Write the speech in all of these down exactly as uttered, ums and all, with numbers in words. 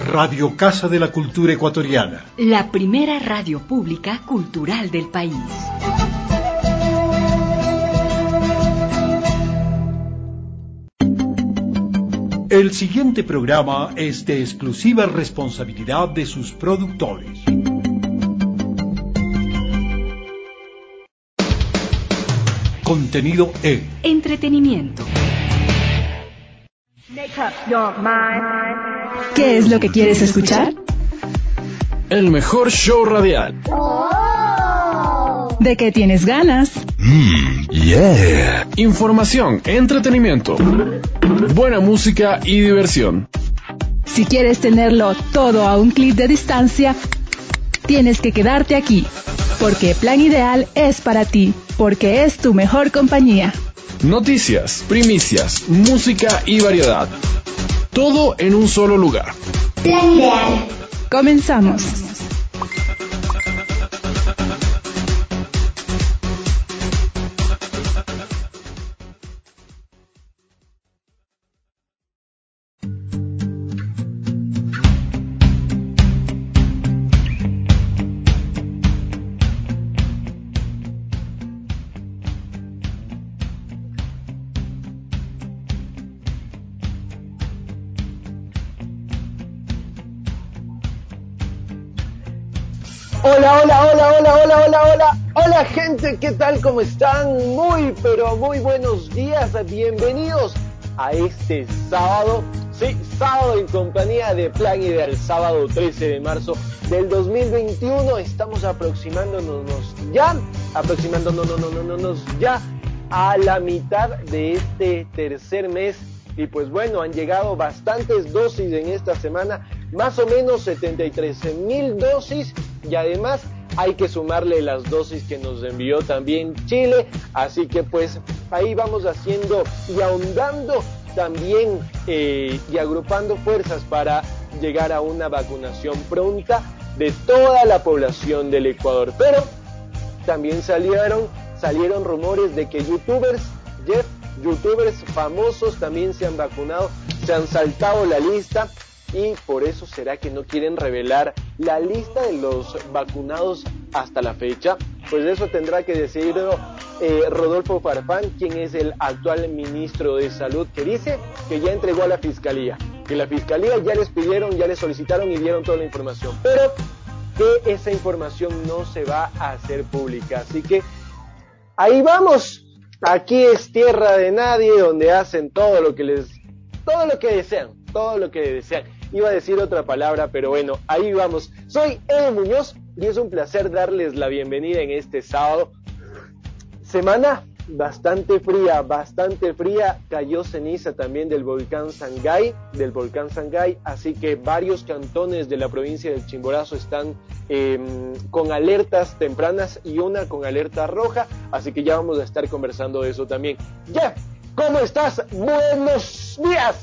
Radio Casa de la Cultura Ecuatoriana. La primera radio pública cultural del país. El siguiente programa es de exclusiva responsabilidad de sus productores. Contenido E. Entretenimiento. ¿Qué es lo que quieres escuchar? El mejor show radial. ¿De qué tienes ganas? Mm, yeah. Información, entretenimiento, buena música y diversión. Si quieres tenerlo todo a un clic de distancia, tienes que quedarte aquí, porque Plan Ideal es para ti, porque es tu mejor compañía. Noticias, primicias, música y variedad. Todo en un solo lugar. Plan Ideal. Comenzamos. Hola, hola, hola, hola, hola, hola, hola, hola gente, ¿qué tal? ¿Cómo están? Muy, pero muy buenos días, bienvenidos a este sábado, sí, sábado en compañía de Plan Ideal, sábado trece de marzo del dos mil veintiuno, estamos aproximándonos ya, aproximándonos no, no, no, no, no, ya a la mitad de este tercer mes. Y pues bueno, han llegado bastantes dosis en esta semana, más o menos setenta y tres mil dosis, y además hay que sumarle las dosis que nos envió también Chile, así que pues ahí vamos haciendo y ahondando también eh, y agrupando fuerzas para llegar a una vacunación pronta de toda la población del Ecuador. Pero también salieron, salieron rumores de que youtubers, Jeff, youtubers famosos también se han vacunado, se han saltado la lista, y por eso será que no quieren revelar la lista de los vacunados hasta la fecha. Pues eso tendrá que decirlo eh, Rodolfo Farfán, quien es el actual ministro de Salud, que dice que ya entregó a la Fiscalía, que la Fiscalía ya les pidieron, ya les solicitaron y dieron toda la información, pero que esa información no se va a hacer pública. Así que ahí vamos. Aquí es tierra de nadie, donde hacen todo lo que les, todo lo que desean, todo lo que desean. Iba a decir otra palabra, pero bueno, ahí vamos. Soy Edo Muñoz y es un placer darles la bienvenida en este sábado. Semana bastante fría, bastante fría. Cayó ceniza también del volcán Sangay, del volcán Sangay, así que varios cantones de la provincia del Chimborazo están eh, con alertas tempranas y una con alerta roja, así que ya vamos a estar conversando de eso también. Jeff, ¿cómo estás? Buenos días.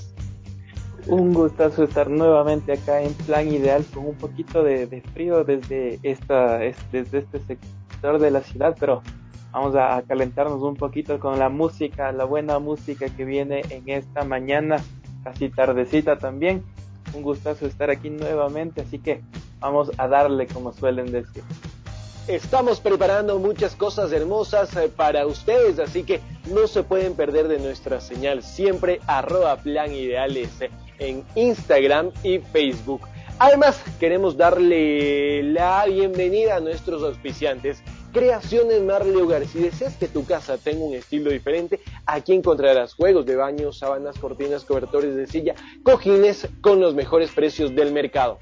Un gustazo estar nuevamente acá en Plan Ideal con un poquito de, de frío desde esta desde este sector de la ciudad, pero vamos a, a calentarnos un poquito con la música, la buena música que viene en esta mañana, casi tardecita también. Un gustazo estar aquí nuevamente, así que vamos a darle, como suelen decir. Estamos preparando muchas cosas hermosas para ustedes, así que no se pueden perder de nuestra señal, siempre arroba Plan Ideales en Instagram y Facebook. Además, queremos darle la bienvenida a nuestros auspiciantes. Creaciones Marley Hogar. Si deseas que tu casa tenga un estilo diferente, aquí encontrarás juegos de baño, sábanas, cortinas, cobertores de silla, cojines con los mejores precios del mercado.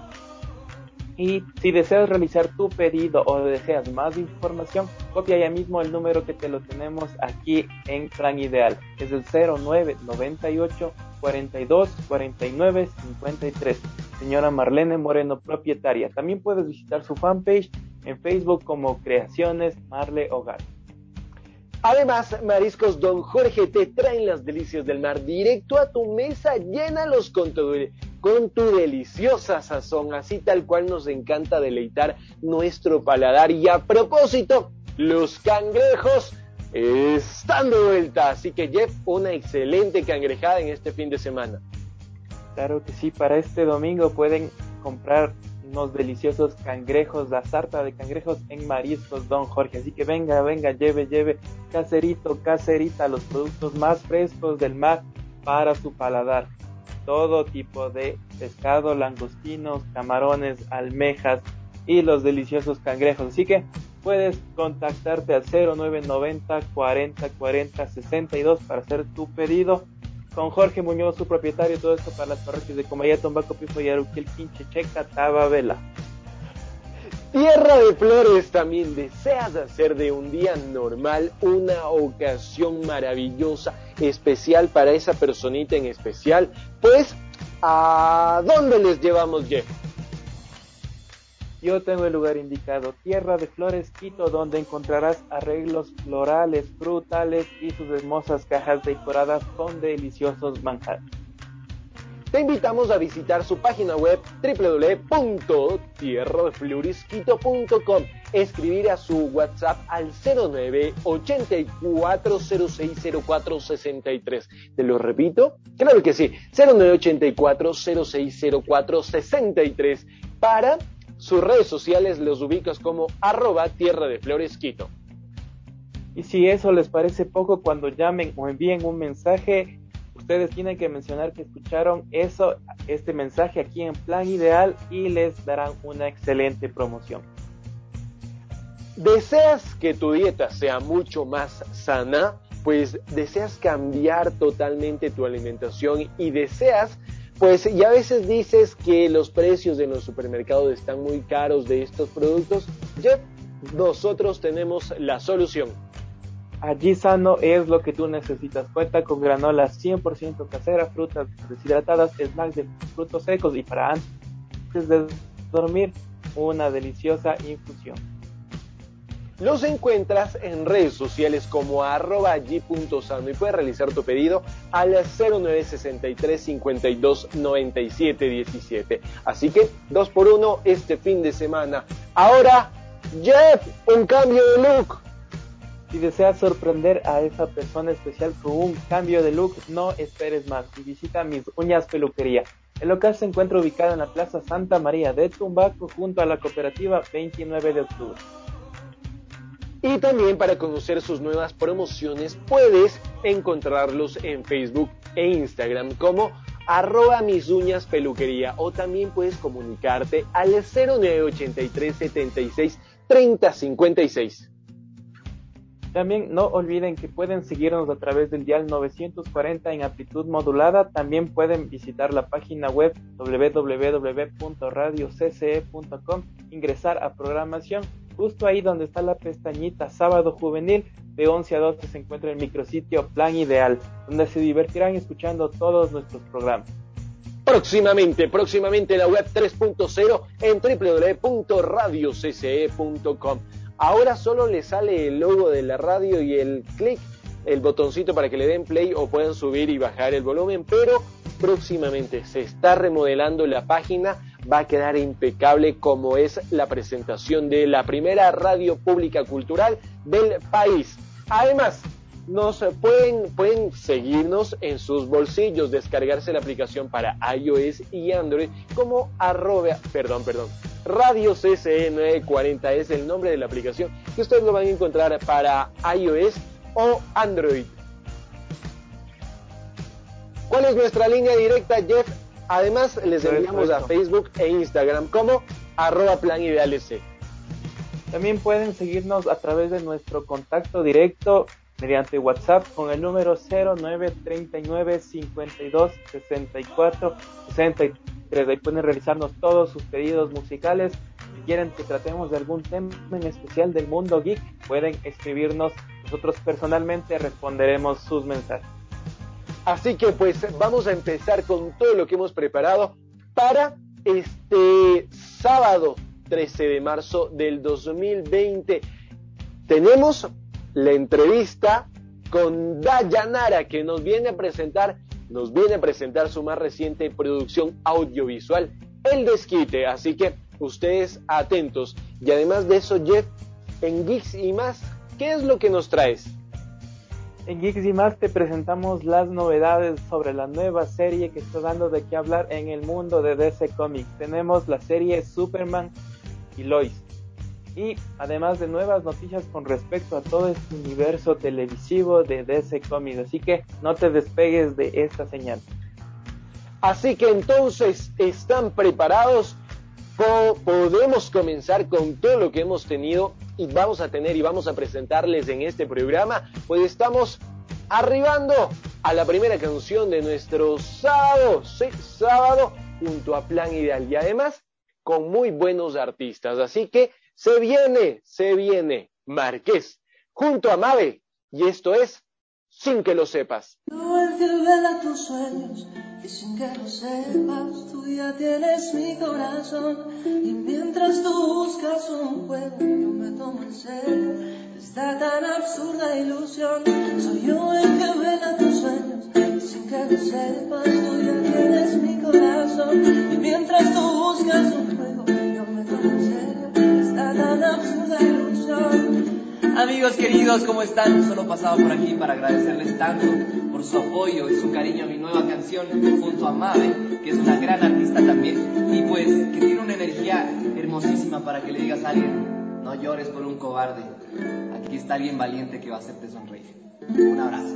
Y si deseas realizar tu pedido o deseas más información, copia ya mismo el número que te lo tenemos aquí en Plan Ideal. Es el cero nueve noventa y ocho cuarenta y dos cuarenta y nueve cincuenta y tres. Señora Marlene Moreno, propietaria. También puedes visitar su fanpage en Facebook como Creaciones Marley Hogar. Además, Mariscos Don Jorge te traen las delicias del mar directo a tu mesa. Llénalos con tu, con tu deliciosa sazón, así tal cual nos encanta deleitar nuestro paladar. Y a propósito, los cangrejos están de vuelta, así que Jeff, una excelente cangrejada en este fin de semana. Claro que sí, para este domingo pueden comprar unos deliciosos cangrejos, la sarta de cangrejos en mariscos, don Jorge. Así que venga, venga, lleve, lleve, caserito, caserita, los productos más frescos del mar para su paladar. Todo tipo de pescado, langostinos, camarones, almejas y los deliciosos cangrejos. Así que puedes contactarte al cero nueve noventa cuarenta cuarenta sesenta y dos para hacer tu pedido. Con Jorge Muñoz, su propietario, todo esto para las parroquias de Comayá, Tombaco, Pifo, Yaruquil, Quinche, Checa, Tababela. Tierra de Flores, también deseas hacer de un día normal una ocasión maravillosa, especial para esa personita en especial. Pues, ¿a dónde les llevamos, Jeff? Yo tengo el lugar indicado, Tierra de Flores, Quito, donde encontrarás arreglos florales, frutales y sus hermosas cajas decoradas con deliciosos manjares. Te invitamos a visitar su página web doble u doble u doble u punto tierra de flores quito punto com, escribir a su WhatsApp al cero nueve ochenta y cuatro cero seis cero cuatro sesenta y tres. Te lo repito, claro que sí, cero nueve ochenta y cuatro cero seis cero cuatro sesenta y tres. Para sus redes sociales los ubicas como arroba Tierra de Flores Quito. Y si eso les parece poco, cuando llamen o envíen un mensaje, ustedes tienen que mencionar que escucharon eso, este mensaje aquí en Plan Ideal y les darán una excelente promoción. ¿Deseas que tu dieta sea mucho más sana? Pues deseas cambiar totalmente tu alimentación y deseas, pues, y a veces dices que los precios de los supermercados están muy caros de estos productos. Ya nosotros tenemos la solución. Allí Sano es lo que tú necesitas. Cuenta con granola cien por ciento casera, frutas deshidratadas, snacks de frutos secos y para antes de dormir, una deliciosa infusión. Los encuentras en redes sociales como arroba allí punto sano y puedes realizar tu pedido al cero nueve sesenta y tres cincuenta y dos noventa y siete diecisiete. Así que dos por uno este fin de semana. Ahora, Jeff, un cambio de look. Si deseas sorprender a esa persona especial con un cambio de look, no esperes más y visita Mis Uñas Peluquería. El local se encuentra ubicado en la Plaza Santa María de Tumbaco junto a la cooperativa veintinueve de octubre. Y también para conocer sus nuevas promociones puedes encontrarlos en Facebook e Instagram como arroba mis uñas peluquería o también puedes comunicarte al cero nueve ochenta y tres setenta y seis treinta cincuenta y seis. También no olviden que pueden seguirnos a través del dial novecientos cuarenta en amplitud modulada. También pueden visitar la página web doble u doble u doble u punto radio c c e punto com, ingresar a programación. Justo ahí donde está la pestañita Sábado Juvenil, de once a doce se encuentra el micrositio Plan Ideal, donde se divertirán escuchando todos nuestros programas. Próximamente, próximamente la web tres punto cero en doble u doble u doble u punto radio c c e punto com. Ahora solo les sale el logo de la radio y el clic, el botoncito para que le den play o puedan subir y bajar el volumen, pero próximamente se está remodelando la página, va a quedar impecable como es la presentación de la primera radio pública cultural del país. Además, nos pueden, pueden seguirnos en sus bolsillos, descargarse la aplicación para iOS y Android como arroba, perdón, perdón, Radio C C E nueve cuarenta es el nombre de la aplicación que ustedes lo van a encontrar para iOS o Android. ¿Cuál es nuestra línea directa, Jeff? Además, les enviamos a Facebook e Instagram como arroba Plan Ideal S. También pueden seguirnos a través de nuestro contacto directo mediante WhatsApp con el número cero nueve treinta y nueve cincuenta y dos sesenta y cuatro sesenta y tres. Ahí pueden realizarnos todos sus pedidos musicales. Si quieren que tratemos de algún tema en especial del mundo geek, pueden escribirnos. Nosotros personalmente responderemos sus mensajes. Así que pues vamos a empezar con todo lo que hemos preparado para este sábado trece de marzo del dos mil veinte. Tenemos la entrevista con Dayanara, que nos viene a presentar, nos viene a presentar su más reciente producción audiovisual, El Desquite. Así que ustedes atentos. Y además de eso, Jeff, en Geeks y más, ¿qué es lo que nos traes? En Geeks y Más te presentamos las novedades sobre la nueva serie que está dando de qué hablar en el mundo de D C Comics. Tenemos la serie Superman y Lois. Y además de nuevas noticias con respecto a todo este universo televisivo de D C Comics. Así que no te despegues de esta señal. Así que entonces, ¿están preparados? Podemos comenzar con todo lo que hemos tenido y vamos a tener y vamos a presentarles en este programa. Pues estamos arribando a la primera canción de nuestro sábado, sí, sábado, junto a Plan Ideal y además con muy buenos artistas. Así que se viene, se viene Marqués junto a Mabe y esto es Sin que lo sepas. Tú el que vela tus sueños y sin que lo sepas tú ya tienes mi corazón y mientras tú buscas un juego yo me tomo en serio esta tan absurda ilusión. Soy yo el que vela tus sueños y sin que lo sepas tú ya tienes mi corazón y mientras tú buscas un juego yo me tomo en serio esta tan absurda ilusión. Amigos queridos, ¿cómo están? Solo pasaba por aquí para agradecerles tanto por su apoyo y su cariño a mi nueva canción junto a Mabe, que es una gran artista también, y pues que tiene una energía hermosísima para que le digas a alguien, no llores por un cobarde, aquí está alguien valiente que va a hacerte sonreír. Un abrazo.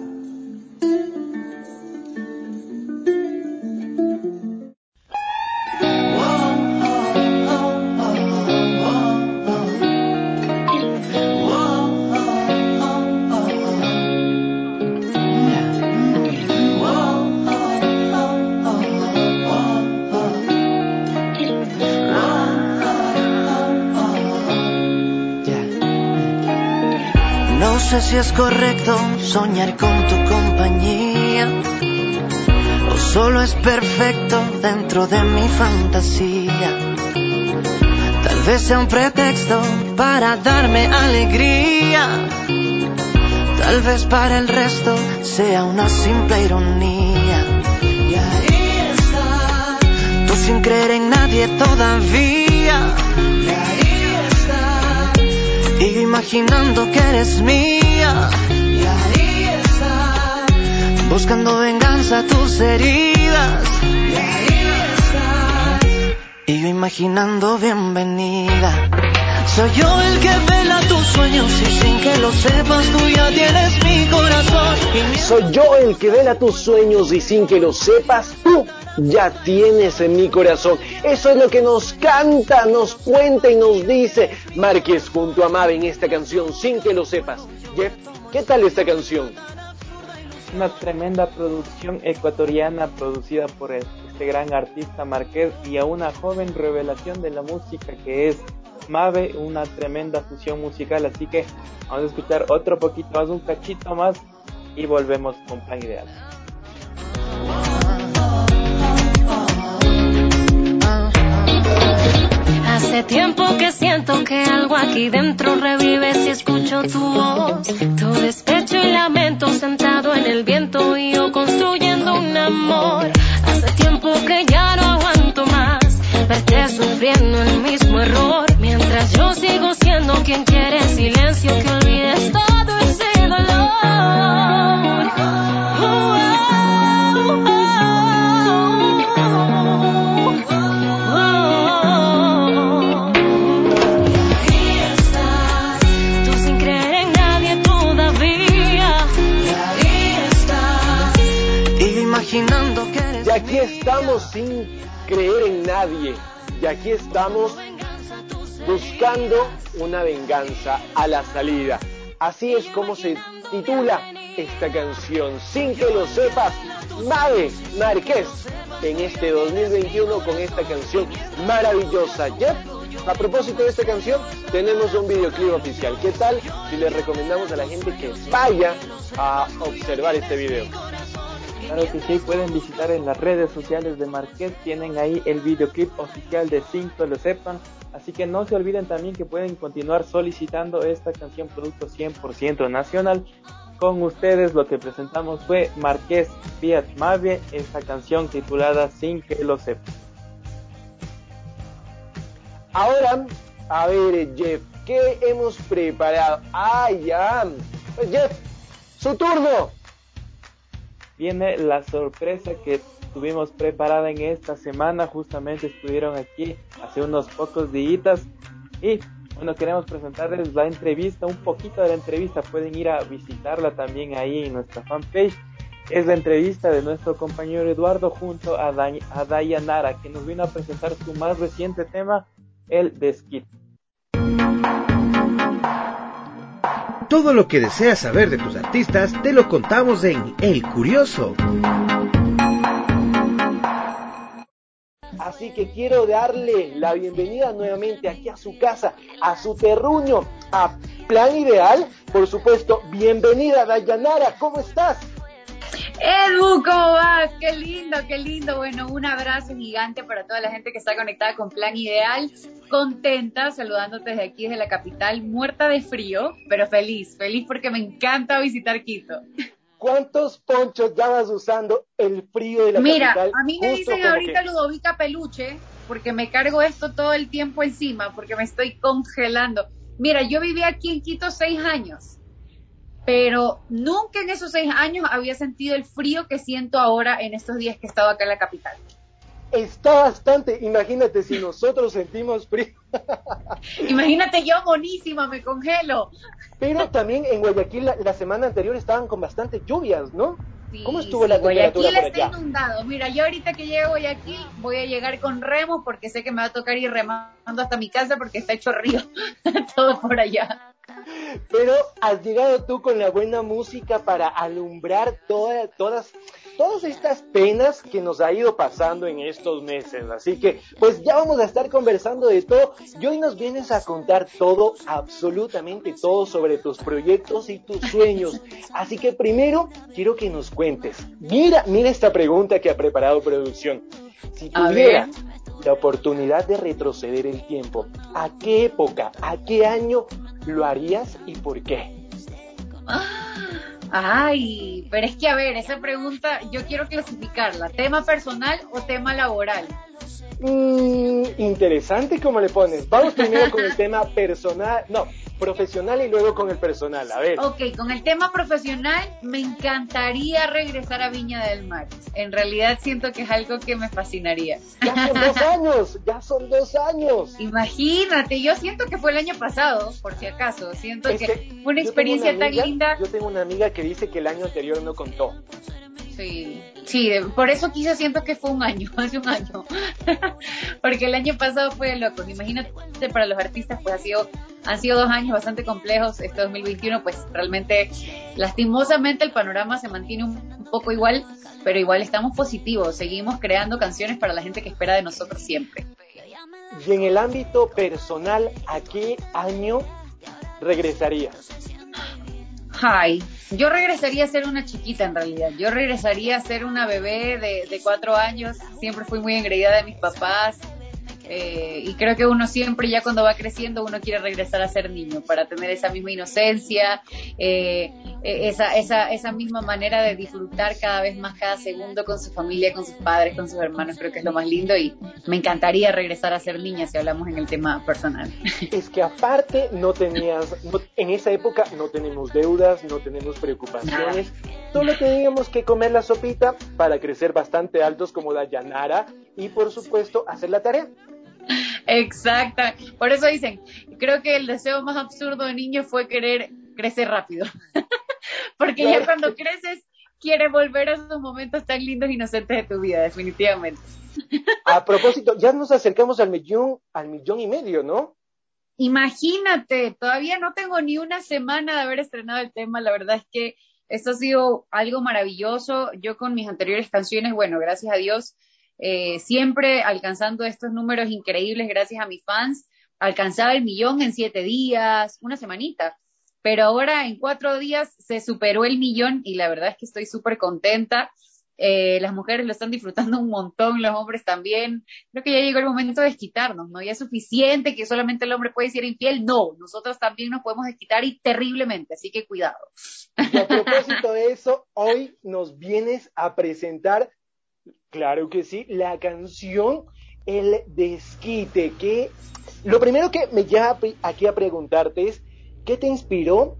No sé si es correcto soñar con tu compañía o solo es perfecto dentro de mi fantasía. Tal vez sea un pretexto para darme alegría. Tal vez para el resto sea una simple ironía. Y ahí está, tú sin creer en nadie todavía. Y ahí está, y yo imaginando que eres mía. Y ahí está, buscando venganza a tus heridas. Y ahí está, y yo imaginando bienvenida. Soy yo el que vela tus sueños y sin que lo sepas tú ya tienes mi corazón. Mi... Soy yo el que vela tus sueños y sin que lo sepas tú ya tienes en mi corazón. Eso es lo que nos canta, nos cuenta y nos dice Márquez junto a Mabe en esta canción Sin que lo sepas. Jeff, ¿qué tal esta canción? Una tremenda producción ecuatoriana producida por este gran artista Márquez y a una joven revelación de la música que es Mabe, una tremenda fusión musical, así que vamos a escuchar otro poquito más, un cachito más y volvemos con Plan Ideal. Hace tiempo que siento que algo aquí dentro revive si escucho tu voz, tu despecho y lamento sentado en el viento y yo construyendo un amor. Hace tiempo que ya no aguanto más verte sufriendo el mismo error, mientras yo sigo siendo quien quiere silencio, que olvides todo ese dolor. Oh, oh, oh, oh, oh. Y ahí estás, tú sin creer en nadie todavía. Y ahí estás, y yo imaginando que eres... Y aquí estamos sin creer en nadie. Y aquí estamos buscando una venganza a la salida. Así es como se titula esta canción. Sin que lo sepas, Mabe Márquez en este dos mil veintiuno con esta canción maravillosa. Jeff, a propósito de esta canción, tenemos un videoclip oficial. ¿Qué tal si les recomendamos a la gente que vaya a observar este video? Claro que sí, pueden visitar en las redes sociales de Márquez, tienen ahí el videoclip oficial de Sin que lo sepan, así que no se olviden también que pueden continuar solicitando esta canción producto cien por ciento nacional. Con ustedes lo que presentamos fue Márquez Fiat Mabe, esta canción titulada Sin que lo sepan. Ahora, a ver Jeff, ¿qué hemos preparado? Ah, ya, pues Jeff, ¡Su turno! Viene la sorpresa que tuvimos preparada en esta semana. Justamente estuvieron aquí hace unos pocos días y bueno, queremos presentarles la entrevista, un poquito de la entrevista. Pueden ir a visitarla también ahí en nuestra fanpage. Es la entrevista de nuestro compañero Eduardo junto a, da- a Dayanara, que nos vino a presentar su más reciente tema, el desquite. Todo lo que deseas saber de tus artistas te lo contamos en El Curioso. Así que quiero darle la bienvenida nuevamente aquí a su casa, a su terruño, a Plan Ideal. Por supuesto, bienvenida Dayanara, ¿cómo estás? Edu, ¿cómo vas? Qué lindo, qué lindo. Bueno, un abrazo gigante para toda la gente que está conectada con Plan Ideal. Contenta, saludándote desde aquí, desde la capital, muerta de frío, pero feliz, feliz porque me encanta visitar Quito. ¿Cuántos ponchos ya vas usando el frío de la Mira, capital? Mira, a mí me Justo dicen ahorita que... Ludovica Peluche, porque me cargo esto todo el tiempo encima, porque me estoy congelando. Mira, yo viví aquí en Quito seis años. Pero nunca en esos seis años había sentido el frío que siento ahora en estos días que he estado acá en la capital. Está bastante, imagínate si nosotros sentimos frío. Imagínate yo monísima, me congelo. Pero también en Guayaquil la, la semana anterior estaban con bastante lluvias, ¿no? Sí, ¿Cómo estuvo sí, la temperatura Guayaquil por allá? está inundado. Mira, yo ahorita que llego a Guayaquil voy a llegar con remos porque sé que me va a tocar ir remando hasta mi casa porque está hecho río todo por allá. Pero has llegado tú con la buena música para alumbrar toda, todas, todas estas penas que nos ha ido pasando en estos meses. Así que, pues ya vamos a estar conversando de todo. Y hoy nos vienes a contar todo, absolutamente todo sobre tus proyectos y tus sueños. Así que primero quiero que nos cuentes. Mira, mira esta pregunta que ha preparado producción. Si tuvieras la oportunidad de retroceder el tiempo, ¿a qué época, a qué año lo harías y por qué? Ay, pero es que a ver, esa pregunta yo quiero clasificarla, ¿tema personal o tema laboral? Mm, interesante cómo le pones. Vamos primero con el tema personal, no, profesional y luego con el personal, a ver. Ok, con el tema profesional me encantaría regresar a Viña del Mar. En realidad siento que es algo que me fascinaría. Ya son dos años, ya son dos años. Imagínate, yo siento que fue el año pasado, por si acaso. Siento es que, que fue una experiencia una amiga, tan linda. Yo tengo una amiga que dice que el año anterior no contó. Sí, sí, por eso quizás siento que fue un año, hace un año, porque el año pasado fue de locos. Imagínate, para los artistas pues ha sido, han sido dos años bastante complejos. Este dos mil veintiuno pues realmente, lastimosamente el panorama se mantiene un, un poco igual, pero igual estamos positivos, seguimos creando canciones para la gente que espera de nosotros siempre. Y en el ámbito personal, ¿a qué año regresarías? Ay, yo regresaría a ser una chiquita en realidad, yo regresaría a ser una bebé de, de cuatro años, siempre fui muy engreída de mis papás, eh, y creo que uno siempre ya cuando va creciendo uno quiere regresar a ser niño para tener esa misma inocencia, eh, esa, esa, esa misma manera de disfrutar cada vez más cada segundo con su familia, con sus padres, con sus hermanos. Creo que es lo más lindo y me encantaría regresar a ser niña si hablamos en el tema personal. Es que aparte no tenías, no, en esa época no tenemos deudas, no tenemos preocupaciones, solo teníamos que comer la sopita para crecer bastante altos como Dayanara y por supuesto hacer la tarea. Exacto, por eso dicen, creo que el deseo más absurdo de niño fue querer crecer rápido, porque ya cuando creces quieres volver a esos momentos tan lindos e inocentes de tu vida, definitivamente. A propósito, ya nos acercamos al millón, al millón y medio, ¿no? Imagínate, todavía no tengo ni una semana de haber estrenado el tema, la verdad es que esto ha sido algo maravilloso. Yo con mis anteriores canciones, bueno, gracias a Dios, Eh, siempre alcanzando estos números increíbles gracias a mis fans, alcanzaba el millón en siete días, una semanita, pero ahora en cuatro días se superó el millón y la verdad es que estoy súper contenta. Eh, las mujeres lo están disfrutando un montón, los hombres también. Creo que ya llegó el momento de desquitarnos, ¿no? Ya es suficiente que solamente el hombre puede ser infiel, no, nosotros también nos podemos desquitar y terriblemente, así que cuidado. Y a propósito de eso, hoy nos vienes a presentar, claro que sí, la canción El Desquite, que lo primero que me lleva aquí a preguntarte es, ¿qué te inspiró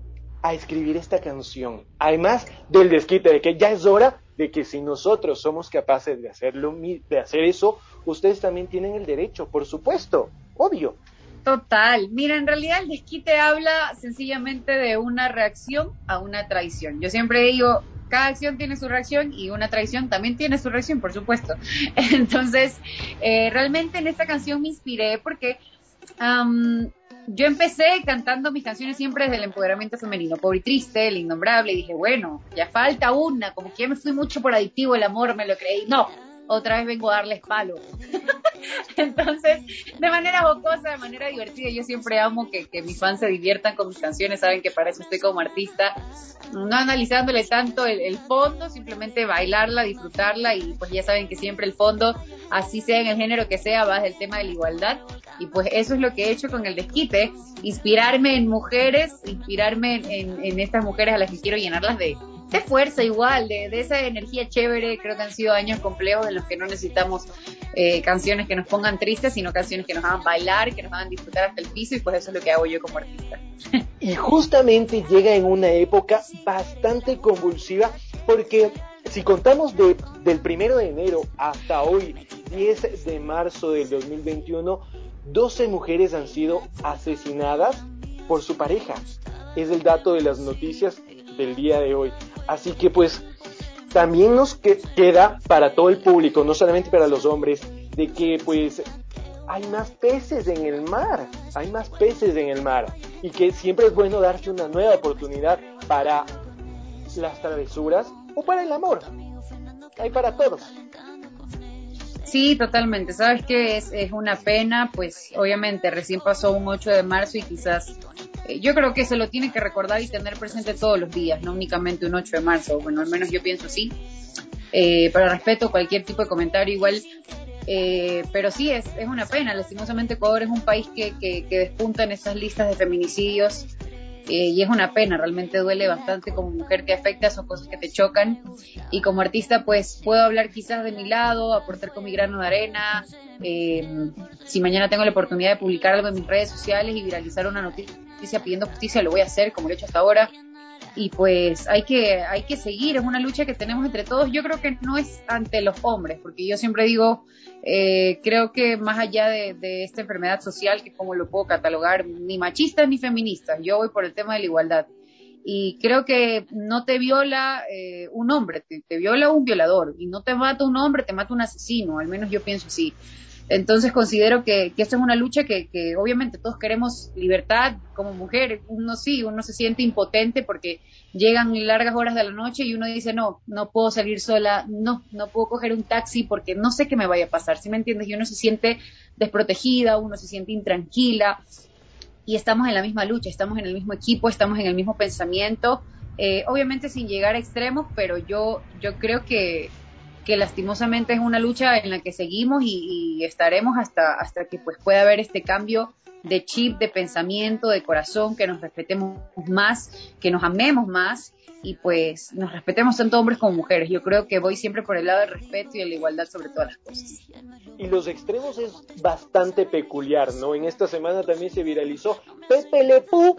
a escribir esta canción? Además del desquite de que ya es hora de que si nosotros somos capaces de hacerlo, de hacer eso, ustedes también tienen el derecho, por supuesto, obvio. Total. Mira, en realidad el desquite habla sencillamente de una reacción a una traición. Yo siempre digo, cada acción tiene su reacción y una traición también tiene su reacción, por supuesto. Entonces, eh, realmente en esta canción me inspiré porque um, yo empecé cantando mis canciones siempre desde el empoderamiento femenino, Pobre y Triste, El Innombrable, y dije, bueno, ya falta una, como que ya me fui mucho por adictivo, el amor, me lo creí. No, otra vez vengo a darles palo. Entonces, de manera jocosa, de manera divertida, yo siempre amo que, que mis fans se diviertan con mis canciones, saben que para eso estoy como artista, no analizándole tanto el, el fondo, simplemente bailarla, disfrutarla, y pues ya saben que siempre el fondo, así sea en el género que sea, va del tema de la igualdad, y pues eso es lo que he hecho con el desquite, inspirarme en mujeres, inspirarme en, en, en estas mujeres a las que quiero llenarlas de de fuerza igual, de, de esa energía chévere. Creo que han sido años complejos en los que no necesitamos eh, canciones que nos pongan tristes, sino canciones que nos hagan bailar, que nos hagan disfrutar hasta el piso, y pues eso es lo que hago yo como artista. Y justamente llega en una época bastante convulsiva, porque si contamos de, del primero de enero hasta hoy, diez de marzo del dos mil veintiuno, doce mujeres han sido asesinadas por su pareja. Es el dato de las noticias del día de hoy. Así que pues también nos que, queda para todo el público, no solamente para los hombres, de que pues hay más peces en el mar, hay más peces en el mar, y que siempre es bueno darse una nueva oportunidad para las travesuras o para el amor. Hay para todos. Sí, totalmente. Sabes que es, es una pena, pues obviamente recién pasó un ocho de marzo y quizás eh, yo creo que se lo tiene que recordar y tener presente todos los días, no únicamente un ocho de marzo. Bueno, al menos yo pienso así. Eh, pero respeto cualquier tipo de comentario igual. Eh, pero sí, es, es una pena. Lastimosamente Ecuador es un país que, que, que despunta en esas listas de feminicidios. Eh, y es una pena, realmente duele bastante. Como mujer te afecta, son cosas que te chocan, y como artista pues puedo hablar quizás de mi lado, aportar con mi grano de arena. Eh, si mañana tengo la oportunidad de publicar algo en mis redes sociales y viralizar una noticia pidiendo justicia, lo voy a hacer como lo he hecho hasta ahora. Y pues hay que, hay que seguir, es una lucha que tenemos entre todos. Yo creo que no es ante los hombres, porque yo siempre digo, eh, creo que más allá de, de esta enfermedad social, que como lo puedo catalogar, ni machistas ni feministas, yo voy por el tema de la igualdad. Y creo que no te viola eh, un hombre, te, te viola un violador, y no te mata un hombre, te mata un asesino, al menos yo pienso así. Entonces considero que, que esta es una lucha que, que obviamente todos queremos libertad como mujer. Uno sí, uno se siente impotente porque llegan largas horas de la noche y uno dice, no, no puedo salir sola, no, no puedo coger un taxi porque no sé qué me vaya a pasar, ¿sí me entiendes? Y uno se siente desprotegida, uno se siente intranquila, y estamos en la misma lucha, estamos en el mismo equipo, estamos en el mismo pensamiento, eh, obviamente sin llegar a extremos, pero yo, yo creo que que lastimosamente es una lucha en la que seguimos y, y estaremos hasta, hasta que pues pueda haber este cambio de chip, de pensamiento, de corazón, que nos respetemos más, que nos amemos más, y pues nos respetemos tanto hombres como mujeres. Yo creo que voy siempre por el lado del respeto y de la igualdad sobre todas las cosas. Y los extremos es bastante peculiar, ¿no? En esta semana también se viralizó Pepe Le Pew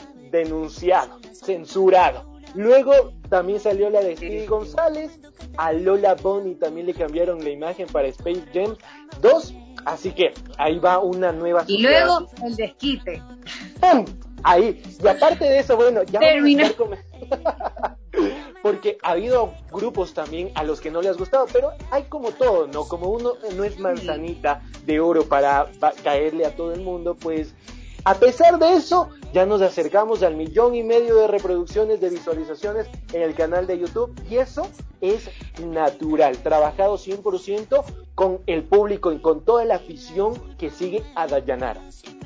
denunciado, censurado. Luego también salió la de Speedy González, a Lola Bunny también le cambiaron la imagen para Space Jam dos, así que ahí va una nueva y sociedad. Luego el desquite. ¡Pum! Ahí, y aparte de eso, bueno, ya termina vamos a estar con... porque ha habido grupos también a los que no les ha gustado, pero hay como todo, ¿no? Como uno no es manzanita de oro para caerle a todo el mundo, pues a pesar de eso, ya nos acercamos al millón y medio de reproducciones, de visualizaciones en el canal de YouTube, y eso es natural, trabajado cien por ciento con el público y con toda la afición que sigue a Dayanara.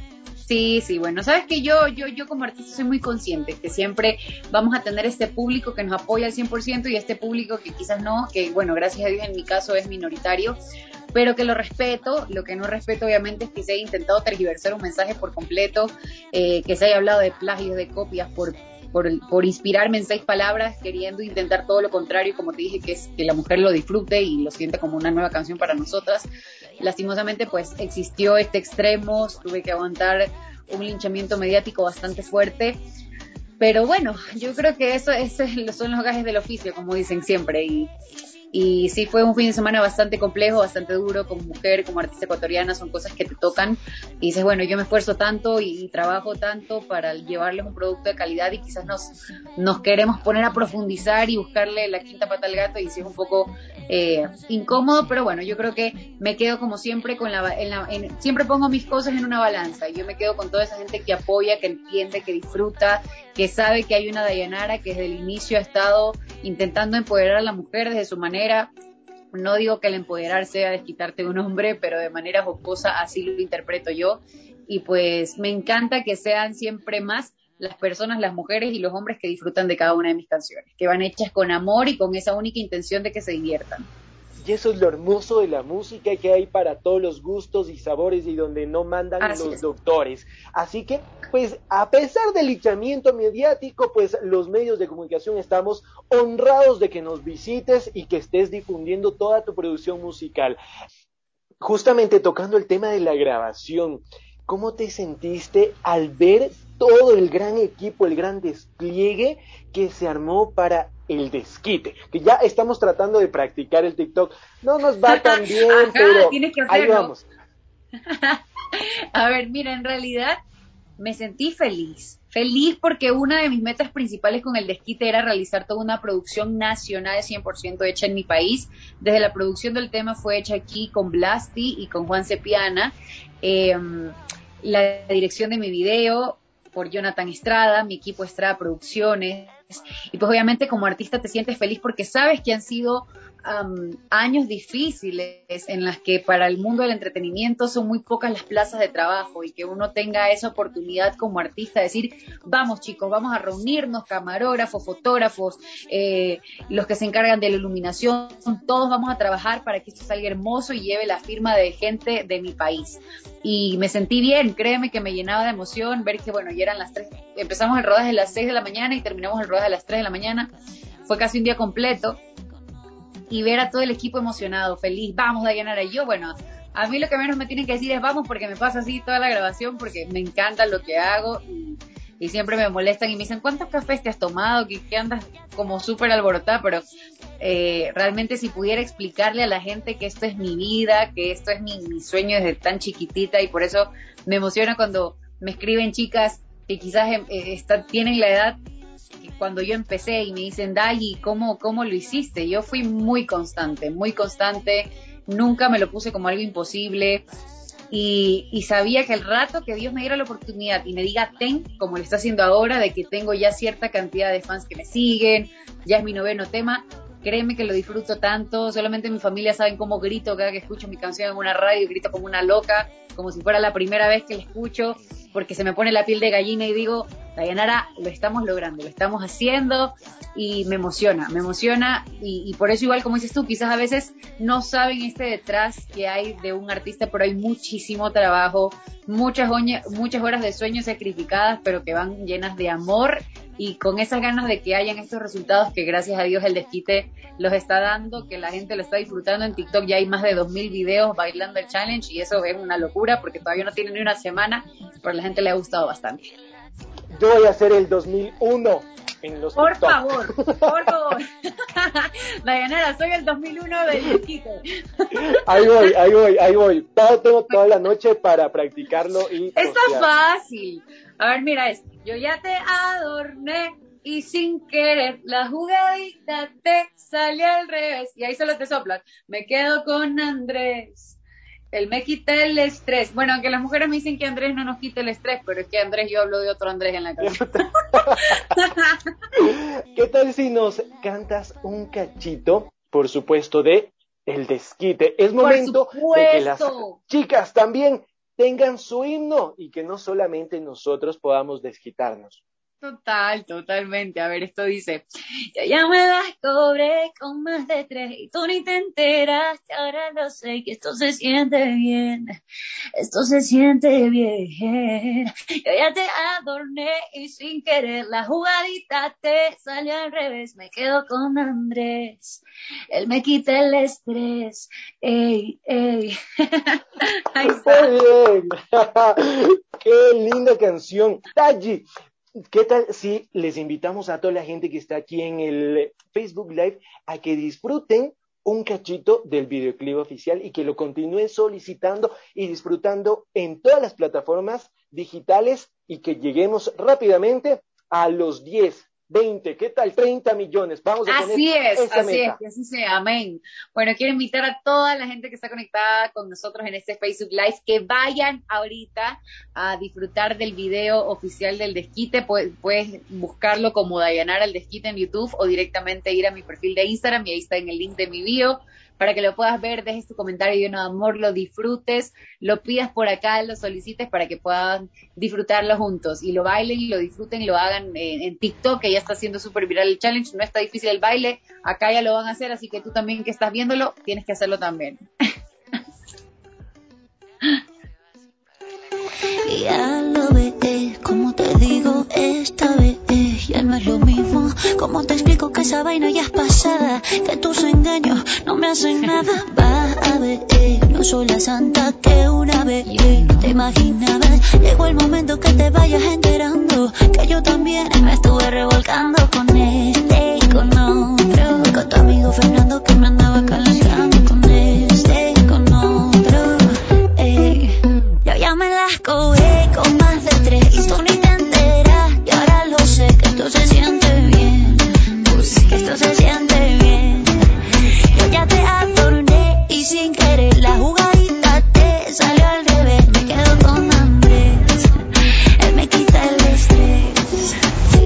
Sí, sí, bueno, sabes que yo, yo, yo como artista soy muy consciente que siempre vamos a tener este público que nos apoya al cien por ciento y este público que quizás no, que bueno, gracias a Dios en mi caso es minoritario, pero que lo respeto. Lo que no respeto obviamente es que se haya intentado tergiversar un mensaje por completo, eh, que se haya hablado de plagios, de copias, por, por, por inspirarme en seis palabras, queriendo intentar todo lo contrario, como te dije, que es que la mujer lo disfrute y lo sienta como una nueva canción para nosotras. Lastimosamente pues existió este extremo, tuve que aguantar un linchamiento mediático bastante fuerte, pero bueno, yo creo que eso, eso son los gajes del oficio, como dicen siempre, y Y sí, fue un fin de semana bastante complejo, bastante duro, como mujer, como artista ecuatoriana, son cosas que te tocan. Y dices, bueno, yo me esfuerzo tanto y, y trabajo tanto para llevarles un producto de calidad y quizás nos, nos queremos poner a profundizar y buscarle la quinta pata al gato y sí es un poco eh, incómodo, pero bueno, yo creo que me quedo como siempre con la, en la en, siempre pongo mis cosas en una balanza y yo me quedo con toda esa gente que apoya, que entiende, que disfruta, que sabe que hay una Dayanara que desde el inicio ha estado intentando empoderar a la mujer desde su manera. No digo que el empoderar sea desquitarte de un hombre, pero de manera jocosa así lo interpreto yo. Y pues me encanta que sean siempre más las personas, las mujeres y los hombres que disfrutan de cada una de mis canciones, que van hechas con amor y con esa única intención de que se diviertan. Y eso es lo hermoso de la música, que hay para todos los gustos y sabores y donde no mandan Así los es. doctores. Así que, pues, a pesar del linchamiento mediático, pues los medios de comunicación estamos honrados de que nos visites y que estés difundiendo toda tu producción musical. Justamente tocando el tema de la grabación, ¿cómo te sentiste al ver todo el gran equipo, el gran despliegue que se armó para el desquite? Que ya estamos tratando de practicar el TikTok. No nos va tan bien, Ajá, pero ahí vamos. A ver, mira, en realidad me sentí feliz. Feliz porque una de mis metas principales con el desquite era realizar toda una producción nacional cien por ciento hecha en mi país. Desde la producción del tema fue hecha aquí con Blasti y con Juan Cepiana. Eh, la dirección de mi video por Jonathan Estrada, mi equipo Estrada Producciones, y pues obviamente como artista te sientes feliz porque sabes que han sido um, años difíciles en las que para el mundo del entretenimiento son muy pocas las plazas de trabajo y que uno tenga esa oportunidad como artista de decir, vamos chicos, vamos a reunirnos, camarógrafos, fotógrafos, eh, los que se encargan de la iluminación, todos vamos a trabajar para que esto salga hermoso y lleve la firma de gente de mi país. Y me sentí bien, créeme que me llenaba de emoción ver que, bueno, ya eran las tres, empezamos el rodaje a las seis de la mañana y terminamos el rodaje a las tres de la mañana, fue casi un día completo, y ver a todo el equipo emocionado, feliz, vamos Dayanara, y yo, bueno, a mí lo que menos me tienen que decir es vamos, porque me pasa así toda la grabación, porque me encanta lo que hago, y, y siempre me molestan y me dicen, ¿cuántos cafés te has tomado? Que, que andas como súper alborotada, pero eh, realmente si pudiera explicarle a la gente que esto es mi vida, que esto es mi, mi sueño desde tan chiquitita, y por eso me emociona cuando me escriben chicas que quizás eh, está, tienen la edad que cuando yo empecé y me dicen, Dayi, ¿cómo, ¿cómo lo hiciste? Yo fui muy constante, muy constante, nunca me lo puse como algo imposible. Y, y sabía que el rato que Dios me diera la oportunidad y me diga ten, como lo está haciendo ahora, de que tengo ya cierta cantidad de fans que me siguen, ya es mi noveno tema, créeme que lo disfruto tanto, solamente mi familia saben cómo grito cada que escucho mi canción en una radio, grito como una loca, como si fuera la primera vez que la escucho, porque se me pone la piel de gallina y digo, Dayanara, lo estamos logrando, lo estamos haciendo, y me emociona, me emociona, y, y por eso igual como dices tú, quizás a veces no saben este detrás que hay de un artista, pero hay muchísimo trabajo, muchas, oña, muchas horas de sueño sacrificadas, pero que van llenas de amor, y con esas ganas de que hayan estos resultados que gracias a Dios el desquite los está dando, que la gente lo está disfrutando. En TikTok ya hay más de dos mil videos bailando el challenge y eso es una locura porque todavía no tiene ni una semana, pero a la gente le ha gustado bastante. Yo voy a hacer el dos mil uno en los Por TikTok. favor, por favor. Dayanara, soy el dos mil uno del desquite. Ahí voy, ahí voy, ahí voy. Todo, tengo toda la noche para practicarlo y está postear. fácil. A ver, mira esto. Yo ya te adorné y sin querer la jugadita te sale al revés. Y ahí solo te soplas. Me quedo con Andrés. Él me quita el estrés. Bueno, aunque las mujeres me dicen que Andrés no nos quita el estrés, pero es que Andrés, yo hablo de otro Andrés en la canción. ¿Qué tal si nos cantas un cachito, por supuesto, de El Desquite? Es momento de que las chicas también tengan su himno y que no solamente nosotros podamos desquitarnos. Total, totalmente. A ver, esto dice, yo ya me las cobré con más de tres y tú ni te enteraste, ahora lo sé que esto se siente bien, esto se siente bien. Yo ya te adorné y sin querer la jugadita te salió al revés, me quedo con Andrés, él me quita el estrés, ey, ey. Ahí está. Muy bien. Qué linda canción. Taji, ¿qué tal si les invitamos a toda la gente que está aquí en el Facebook Live a que disfruten un cachito del videoclip oficial y que lo continúen solicitando y disfrutando en todas las plataformas digitales y que lleguemos rápidamente a los diez, veinte, ¿qué tal? treinta millones. Vamos a así tener es, esa así meta. es, que así sea, amén. Bueno, quiero invitar a toda la gente que está conectada con nosotros en este Facebook Live que vayan ahorita a disfrutar del video oficial del Desquite. Puedes, puedes buscarlo como Dayanara el Desquite en YouTube o directamente ir a mi perfil de Instagram y ahí está en el link de mi bio para que lo puedas ver, dejes tu comentario lleno de amor, lo disfrutes, lo pidas por acá, lo solicites para que puedan disfrutarlo juntos y lo bailen, lo disfruten, lo hagan en, en TikTok, que ya está haciendo súper viral el challenge, no está difícil el baile, acá ya lo van a hacer, así que tú también que estás viéndolo, tienes que hacerlo también. Ya lo ves, como te digo, esta vez ya no es lo mismo. Como te explico que esa vaina ya es pasada, que tus engaños no me hacen nada. Va a ver, no soy la santa que una vez te imaginabas. Llegó el momento que te vayas enterando que yo también me estuve revolcando con este y con otro, con tu amigo Fernando que me andaba calentando con este y con otro. Ey, yo ya me las cogí con más de tres y tú ni te enteras. Y ahora lo sé, que esto se siente bien, pues que esto se siente bien. Yo ya te adorné y sin querer la jugadita te salió al revés. Me quedo con hambre, él me quita el estrés.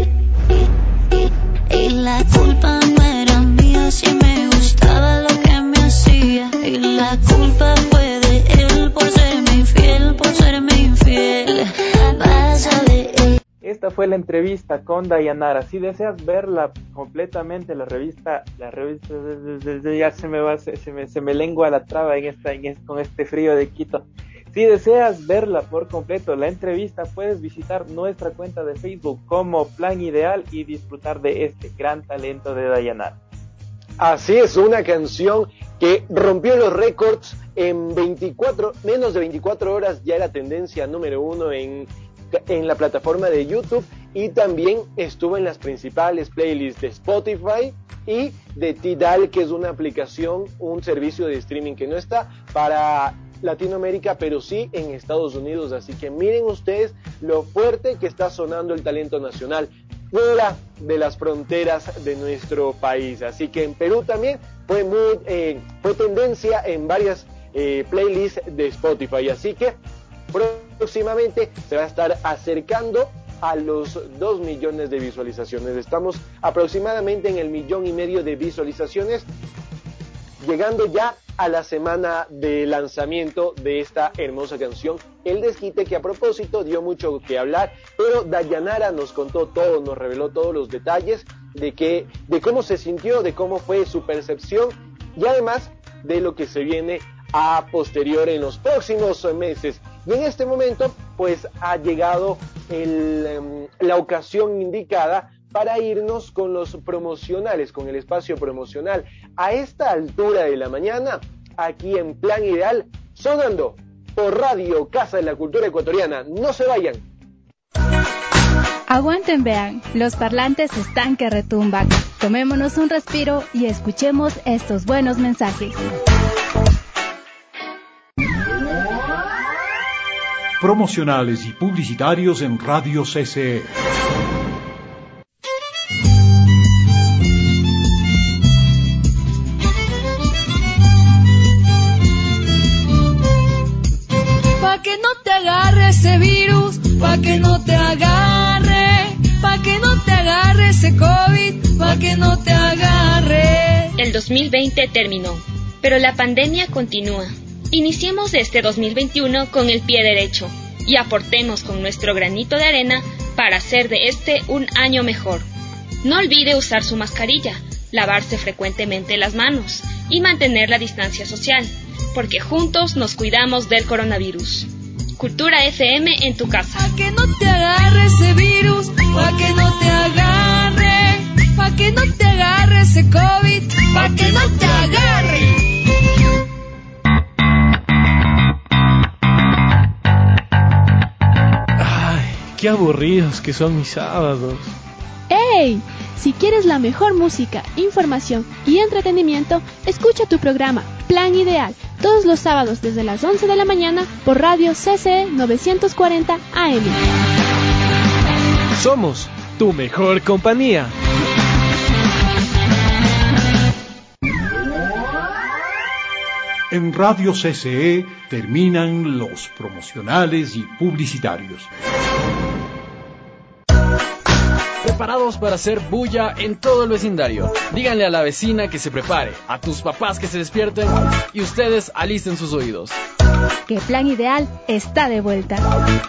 Y, y, y la culpa no era mía, si me gustaba lo que me hacía. Y la culpa fue de él por serme infiel, por serme infiel. Vas a ver. Esta fue la entrevista con Dayanara. Si deseas verla completamente, la revista, la revista, ya se me va, se, se me, se me lengua la traba en esta, en este, con este frío de Quito. Si deseas verla por completo, la entrevista, puedes visitar nuestra cuenta de Facebook como Plan Ideal y disfrutar de este gran talento de Dayanara. Así es, una canción que rompió los récords en veinticuatro, menos de veinticuatro horas, ya era tendencia número uno en en la plataforma de YouTube y también estuvo en las principales playlists de Spotify y de Tidal, que es una aplicación, un servicio de streaming que no está para Latinoamérica, pero sí en Estados Unidos. Así que miren ustedes lo fuerte que está sonando el talento nacional fuera de las fronteras de nuestro país. Así que en Perú también fue, muy, eh, fue tendencia en varias eh, playlists de Spotify. Así que próximamente se va a estar acercando a los dos millones de visualizaciones. Estamos aproximadamente en el millón y medio de visualizaciones, llegando ya a la semana de lanzamiento de esta hermosa canción, El Desquite, que a propósito dio mucho que hablar, pero Dayanara nos contó todo, nos reveló todos los detalles de, que, de cómo se sintió, de cómo fue su percepción y además de lo que se viene a posterior en los próximos meses. Y en este momento pues ha llegado el, um, la ocasión indicada para irnos con los promocionales, con el espacio promocional. A esta altura de la mañana, aquí en Plan Ideal, sonando por Radio Casa de la Cultura Ecuatoriana. No se vayan. Aguanten, vean, los parlantes están que retumban. Tomémonos un respiro y escuchemos estos buenos mensajes. Promocionales y publicitarios en Radio C C E. Pa' que no te agarre ese virus, pa' que no te agarre, pa' que no te agarre ese COVID, pa' que no te agarre. El dos mil veinte terminó, pero la pandemia continúa. Iniciemos este dos mil veintiuno con el pie derecho y aportemos con nuestro granito de arena para hacer de este un año mejor. No olvide usar su mascarilla, lavarse frecuentemente las manos y mantener la distancia social, porque juntos nos cuidamos del coronavirus. Cultura F M en tu casa. Pa' que no te agarre ese virus, pa' que no te agarre, pa' que no te agarre ese COVID, pa' que no te agarre. qué aburridos que son mis sábados. ¡Ey! Si quieres la mejor música, información y entretenimiento, escucha tu programa Plan Ideal todos los sábados desde las once de la mañana por Radio C C E novecientos cuarenta A M. Somos tu mejor compañía. En Radio C C E terminan los promocionales y publicitarios. Preparados para hacer bulla en todo el vecindario. Díganle a la vecina que se prepare, a tus papás que se despierten y ustedes alisten sus oídos. Que Plan Ideal está de vuelta.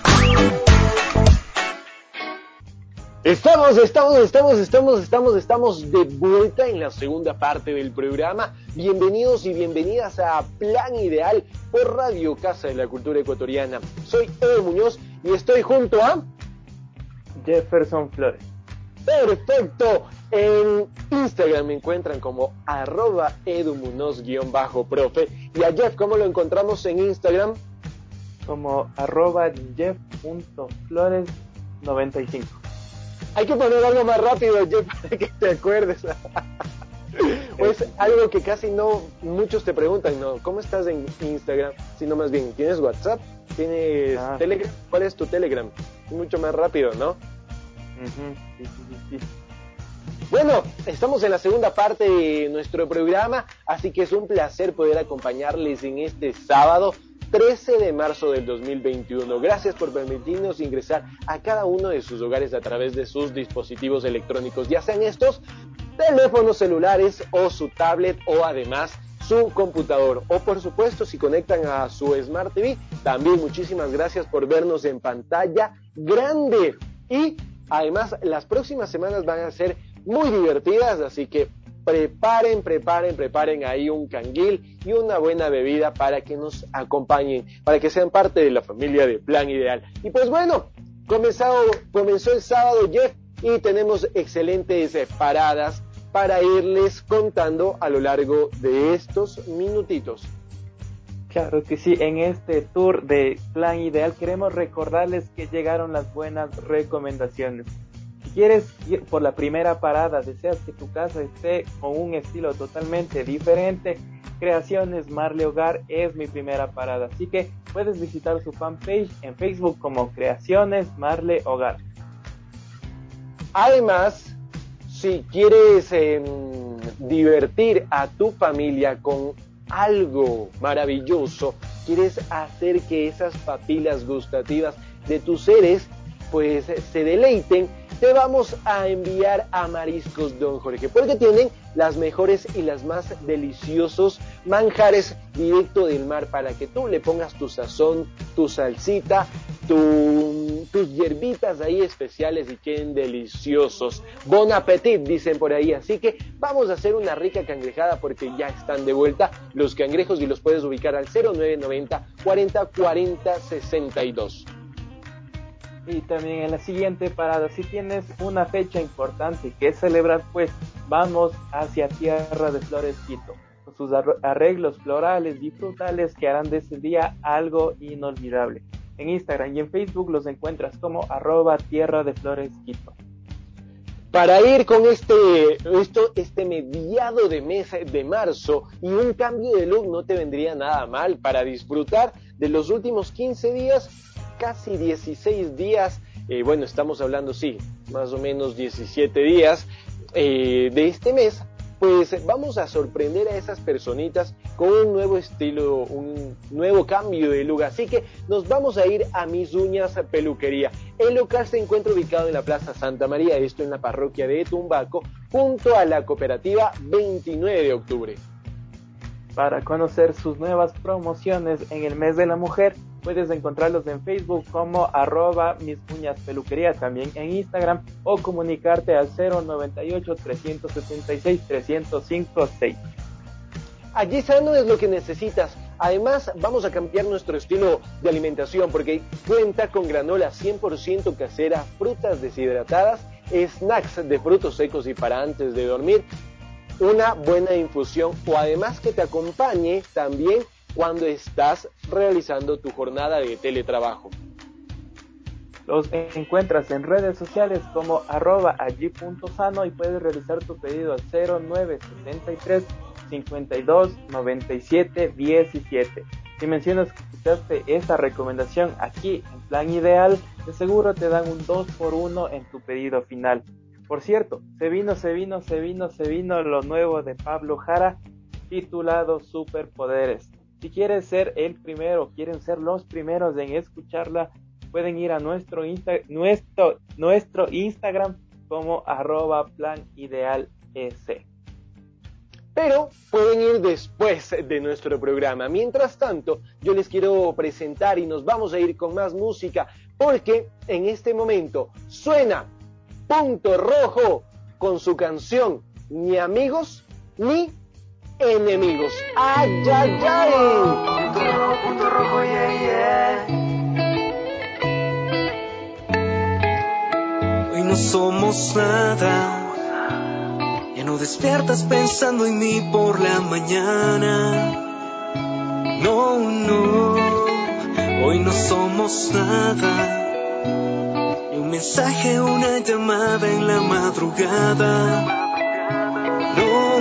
Estamos, estamos, estamos, estamos, estamos, estamos de vuelta en la segunda parte del programa. Bienvenidos y bienvenidas a Plan Ideal por Radio Casa de la Cultura Ecuatoriana. Soy Edo Muñoz y estoy junto a Jefferson Flores. Perfecto. En Instagram me encuentran como arroba edumunoz-profe. Y a Jeff, ¿cómo lo encontramos en Instagram? Como arroba jeff.flores noventa y cinco. Hay que poner algo más rápido, Jeff, para que te acuerdes. Pues algo que casi no muchos te preguntan, ¿no? ¿Cómo estás en Instagram? Sino más bien, ¿tienes WhatsApp? ¿Tienes ah. Telegram? ¿Cuál es tu Telegram? Mucho más rápido, ¿no? Uh-huh. Sí, sí, sí, sí. Bueno, estamos en la segunda parte de nuestro programa, así que es un placer poder acompañarles en este sábado trece de marzo del dos mil veintiuno. Gracias por permitirnos ingresar a cada uno de sus hogares a través de sus dispositivos electrónicos, ya sean estos teléfonos celulares o su tablet o además su computador. O por supuesto, si conectan a su Smart T V, también muchísimas gracias por vernos en pantalla grande. Y además, las próximas semanas van a ser muy divertidas, así que preparen, preparen, preparen ahí un canguil y una buena bebida para que nos acompañen, para que sean parte de la familia de Plan Ideal. Y pues bueno, comenzado, comenzó el sábado, Jeff, y tenemos excelentes paradas para irles contando a lo largo de estos minutitos. Claro que sí, en este tour de Plan Ideal queremos recordarles que llegaron las buenas recomendaciones. Si quieres ir por la primera parada, deseas que tu casa esté con un estilo totalmente diferente, Creaciones Marle Hogar es mi primera parada. Así que puedes visitar su fanpage en Facebook como Creaciones Marle Hogar. Además, si quieres eh, divertir a tu familia con algo maravilloso, quieres hacer que esas papilas gustativas de tus seres pues se deleiten, te vamos a enviar a Mariscos Don Jorge, porque tienen las mejores y las más deliciosos manjares directo del mar para que tú le pongas tu sazón, tu salsita, tu, tus hierbitas ahí especiales y queden deliciosos. Bon appetit, dicen por ahí. Así que vamos a hacer una rica cangrejada porque ya están de vuelta los cangrejos y los puedes ubicar al cero nueve noventa cuarenta cuarenta sesenta y dos. Y también en la siguiente parada, si tienes una fecha importante que celebrar, pues vamos hacia Tierra de Flores Quito, con sus arreglos florales y frutales que harán de ese día algo inolvidable. En Instagram y en Facebook los encuentras como arroba Tierra de Flores Quito. Para ir con este, esto, este mediado de mes de marzo y un cambio de look no te vendría nada mal para disfrutar de los últimos quince días, casi dieciséis días, eh, bueno, estamos hablando, sí, más o menos diecisiete días eh, de este mes, pues vamos a sorprender a esas personitas con un nuevo estilo, un nuevo cambio de look. Así que nos vamos a ir a Mis Uñas Peluquería. El local se encuentra ubicado en la Plaza Santa María, esto en la parroquia de Tumbaco, junto a la cooperativa veintinueve de octubre. Para conocer sus nuevas promociones en el mes de la mujer, puedes encontrarlos en Facebook como arroba Mis Uñas Peluquería, también en Instagram, o comunicarte al cero noventa y ocho, trescientos setenta y seis, trescientos cincuenta y seis. Allí sano es lo que necesitas. Además, vamos a cambiar nuestro estilo de alimentación porque cuenta con granola cien por ciento casera, frutas deshidratadas, snacks de frutos secos y para antes de dormir, una buena infusión o además que te acompañe también cuando estás realizando tu jornada de teletrabajo. Los encuentras en redes sociales como arroba allí punto sano y puedes realizar tu pedido al cero nueve setenta y tres cincuenta y dos noventa y siete diecisiete. Si mencionas que escuchaste esta recomendación aquí en Plan Ideal, de seguro te dan un dos por uno en tu pedido final. Por cierto, se vino, se vino, se vino, se vino lo nuevo de Pablo Jara, titulado Superpoderes. Si quieres ser el primero, quieren ser los primeros en escucharla, pueden ir a nuestro, insta- nuestro, nuestro Instagram como arroba Plan Ideal S. Pero pueden ir después de nuestro programa. Mientras tanto, yo les quiero presentar y nos vamos a ir con más música, porque en este momento suena Punto Rojo con su canción Ni Amigos Ni Enemigos. ¡Ay, ay, ay! Punto rojo, punto rojo, yeah, yeah. Hoy no somos nada. Ya no despiertas pensando en mí por la mañana. No, no, hoy no somos nada. Ni un mensaje, una llamada en la madrugada. No,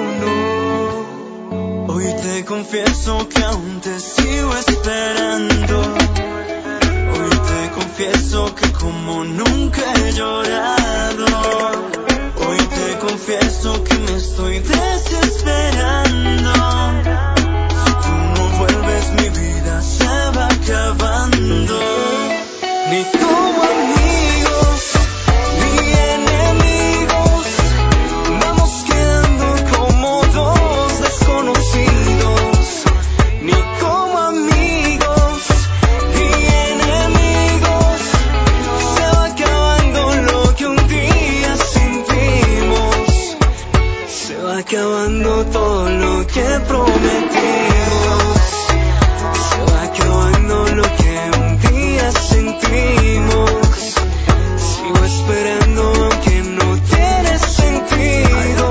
no, hoy te confieso que aún te sigo esperando. Hoy te confieso que como nunca he llorado. Hoy te confieso que me estoy desesperando. Si tú no vuelves, mi vida se va acabando. Ni como amigos, ni enemigos, vamos quedando como dos desconocidos. Ni como amigos, ni enemigos, se va acabando lo que un día sentimos. Se va acabando todo lo que prometimos. Se va acabando lo que un día sentimos. Sigo esperando aunque no tiene sentido.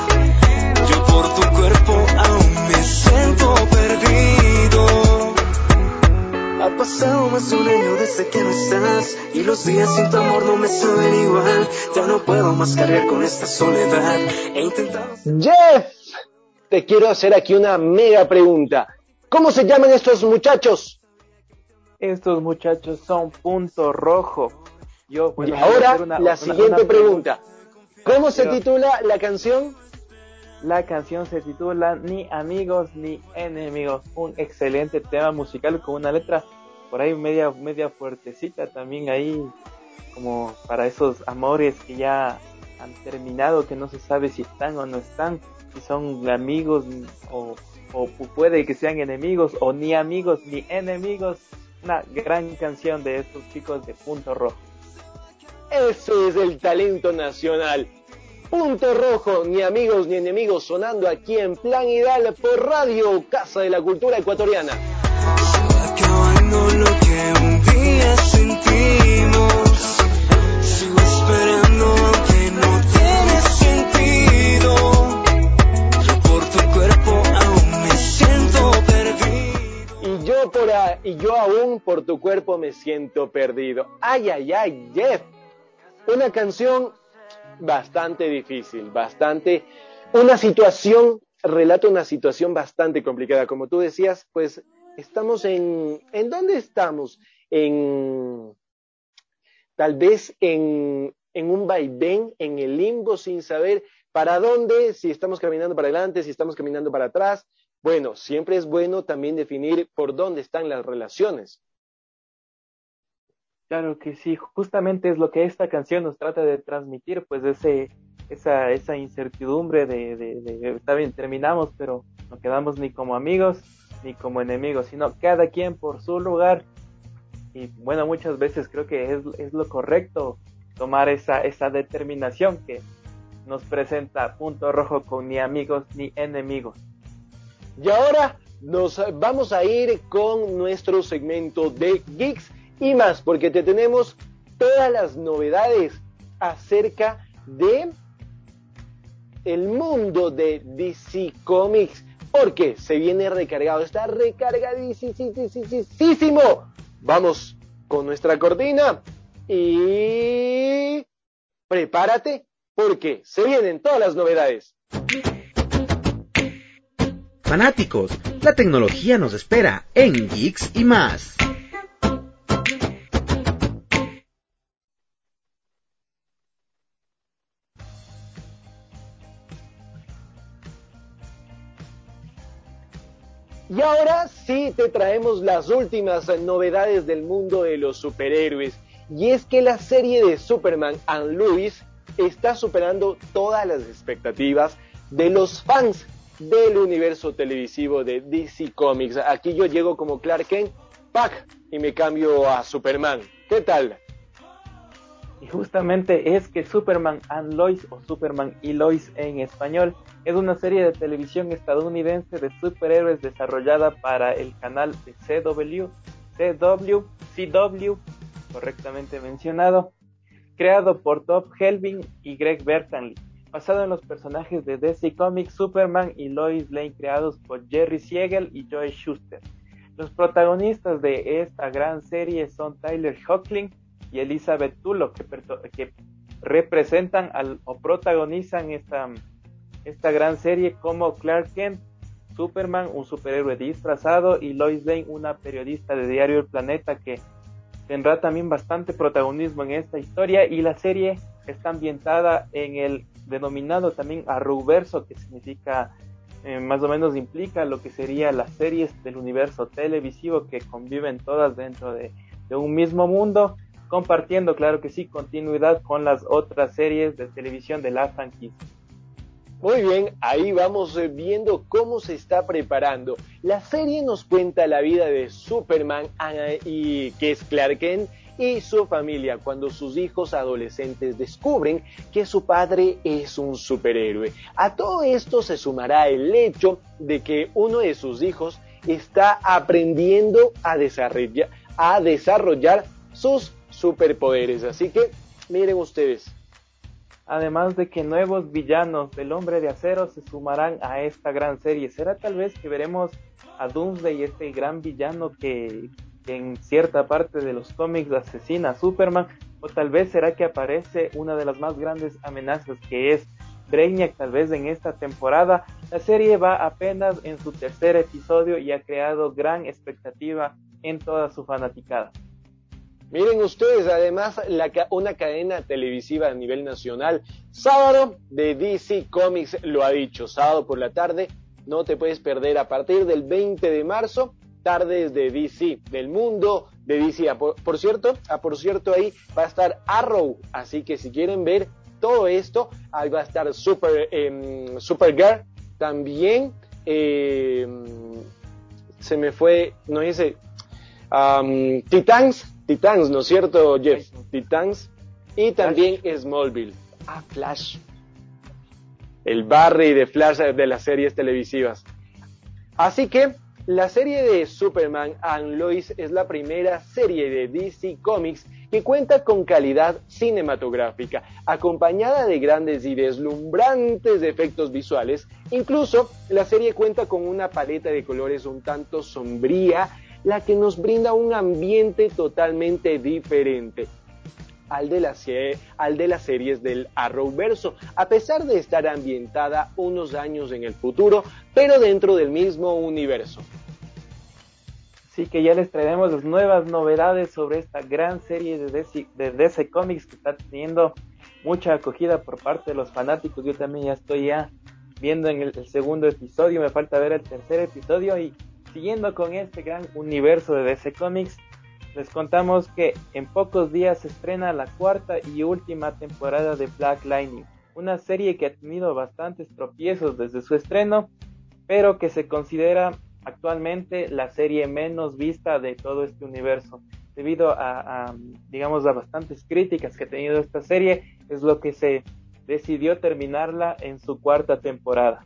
Yo por tu cuerpo aún me siento perdido. Ha pasado más de un año desde que no estás, y los días sin tu amor no me saben igual. Ya no puedo más cargar con esta soledad. He intentado... Jeff, te quiero hacer aquí una mega pregunta. ¿Cómo se llaman estos muchachos? Estos muchachos son Punto Rojo. Yo, bueno, y ahora una, la una, siguiente una pregunta. ¿Cómo se Pero, titula la canción? La canción se titula Ni Amigos Ni Enemigos. Un excelente tema musical con una letra por ahí media, media fuertecita también ahí, como para esos amores que ya han terminado, que no se sabe si están o no están, si son amigos o, o puede que sean enemigos, o ni amigos ni enemigos. Una gran canción de estos chicos de Punto Rojo. Eso es el talento nacional. Punto Rojo, ni amigos ni enemigos, sonando aquí en Plan Ideal por Radio Casa de la Cultura Ecuatoriana. Acabando lo que un día sentimos. Sigo esperando aunque no tiene sentido. Yo por tu cuerpo aún me siento perdido. Y yo, por a, y yo aún por tu cuerpo me siento perdido. Ay, ay, ay, Jeff. Una canción bastante difícil, bastante... Una situación, relata una situación bastante complicada. Como tú decías, pues estamos en... ¿En dónde estamos? En... Tal vez en, en un vaivén, en el limbo, sin saber para dónde, si estamos caminando para adelante, si estamos caminando para atrás. Bueno, siempre es bueno también definir por dónde están las relaciones. Claro que sí, justamente es lo que esta canción nos trata de transmitir, pues ese, esa, esa incertidumbre de, de, de, está bien, terminamos, pero no quedamos ni como amigos ni como enemigos, sino cada quien por su lugar. Y bueno, muchas veces creo que es, es lo correcto tomar esa, esa determinación que nos presenta Punto Rojo con ni amigos ni enemigos. Y ahora nos vamos a ir con nuestro segmento de Geeks y más, porque te tenemos todas las novedades acerca de el mundo de D C Comics, porque se viene recargado, está recargadísimo. Vamos con nuestra cortina y prepárate porque se vienen todas las novedades. Fanáticos, la tecnología nos espera en Geeks y más. Y ahora sí te traemos las últimas novedades del mundo de los superhéroes. Y es que la serie de Superman and Lois está superando todas las expectativas de los fans del universo televisivo de D C Comics. Aquí yo llego como Clark Kent, ¡pac! Y me cambio a Superman. ¿Qué tal? Y justamente es que Superman and Lois, o Superman y Lois en español, es una serie de televisión estadounidense de superhéroes desarrollada para el canal de C W, C W, C W, correctamente mencionado, creado por Todd Helbing y Greg Berlanti, basado en los personajes de D C Comics Superman y Lois Lane creados por Jerry Siegel y Joe Shuster. Los protagonistas de esta gran serie son Tyler Hoechlin y Elizabeth Tulloch, que, que representan al, o protagonizan esta, esta gran serie como Clark Kent, Superman, un superhéroe disfrazado, y Lois Lane, una periodista de Diario El Planeta que tendrá también bastante protagonismo en esta historia. Y la serie está ambientada en el denominado también Arrowverso, que significa, eh, más o menos implica lo que serían las series del universo televisivo que conviven todas dentro de, de un mismo mundo, compartiendo, claro que sí, continuidad con las otras series de televisión de la franquicia. Muy bien, ahí vamos viendo cómo se está preparando. La serie nos cuenta la vida de Superman, y, que es Clark Kent, y su familia cuando sus hijos adolescentes descubren que su padre es un superhéroe. A todo esto se sumará el hecho de que uno de sus hijos está aprendiendo a desarrollar, a desarrollar sus superpoderes, así que miren ustedes. Además de que nuevos villanos del Hombre de Acero se sumarán a esta gran serie. ¿Será tal vez que veremos a Doomsday, este gran villano que, que en cierta parte de los cómics asesina a Superman? O tal vez será que aparece una de las más grandes amenazas, que es Brainiac, tal vez en esta temporada. La serie va apenas en su tercer episodio y ha creado gran expectativa en toda su fanaticada. Miren ustedes, además, la, una cadena televisiva a nivel nacional, sábado de D C Comics, lo ha dicho, sábado por la tarde, no te puedes perder a partir del veinte de marzo, tardes de D C, del mundo de D C. Por, por cierto, ah, por cierto, ahí va a estar Arrow, así que si quieren ver todo esto, ahí va a estar Super, eh, Supergirl, también, eh, se me fue, no dice, um, Titans, Titans, ¿no es cierto, Jeff? Titans. Y también Flash. Smallville. Ah, Flash. El Barry de Flash de las series televisivas. Así que la serie de Superman and Lois es la primera serie de D C Comics que cuenta con calidad cinematográfica, acompañada de grandes y deslumbrantes efectos visuales. Incluso la serie cuenta con una paleta de colores un tanto sombría, la que nos brinda un ambiente totalmente diferente al de, la, al de las series del Arrowverso, a pesar de estar ambientada unos años en el futuro, pero dentro del mismo universo. Así que ya les traeremos las nuevas novedades sobre esta gran serie de D C, de D C Comics que está teniendo mucha acogida por parte de los fanáticos. Yo también ya estoy ya viendo en el, el segundo episodio, me falta ver el tercer episodio. Y siguiendo con este gran universo de D C Comics, les contamos que en pocos días se estrena la cuarta y última temporada de Black Lightning, una serie que ha tenido bastantes tropiezos desde su estreno, pero que se considera actualmente la serie menos vista de todo este universo, debido a, a digamos, a bastantes críticas que ha tenido esta serie. Es lo que se decidió terminarla en su cuarta temporada.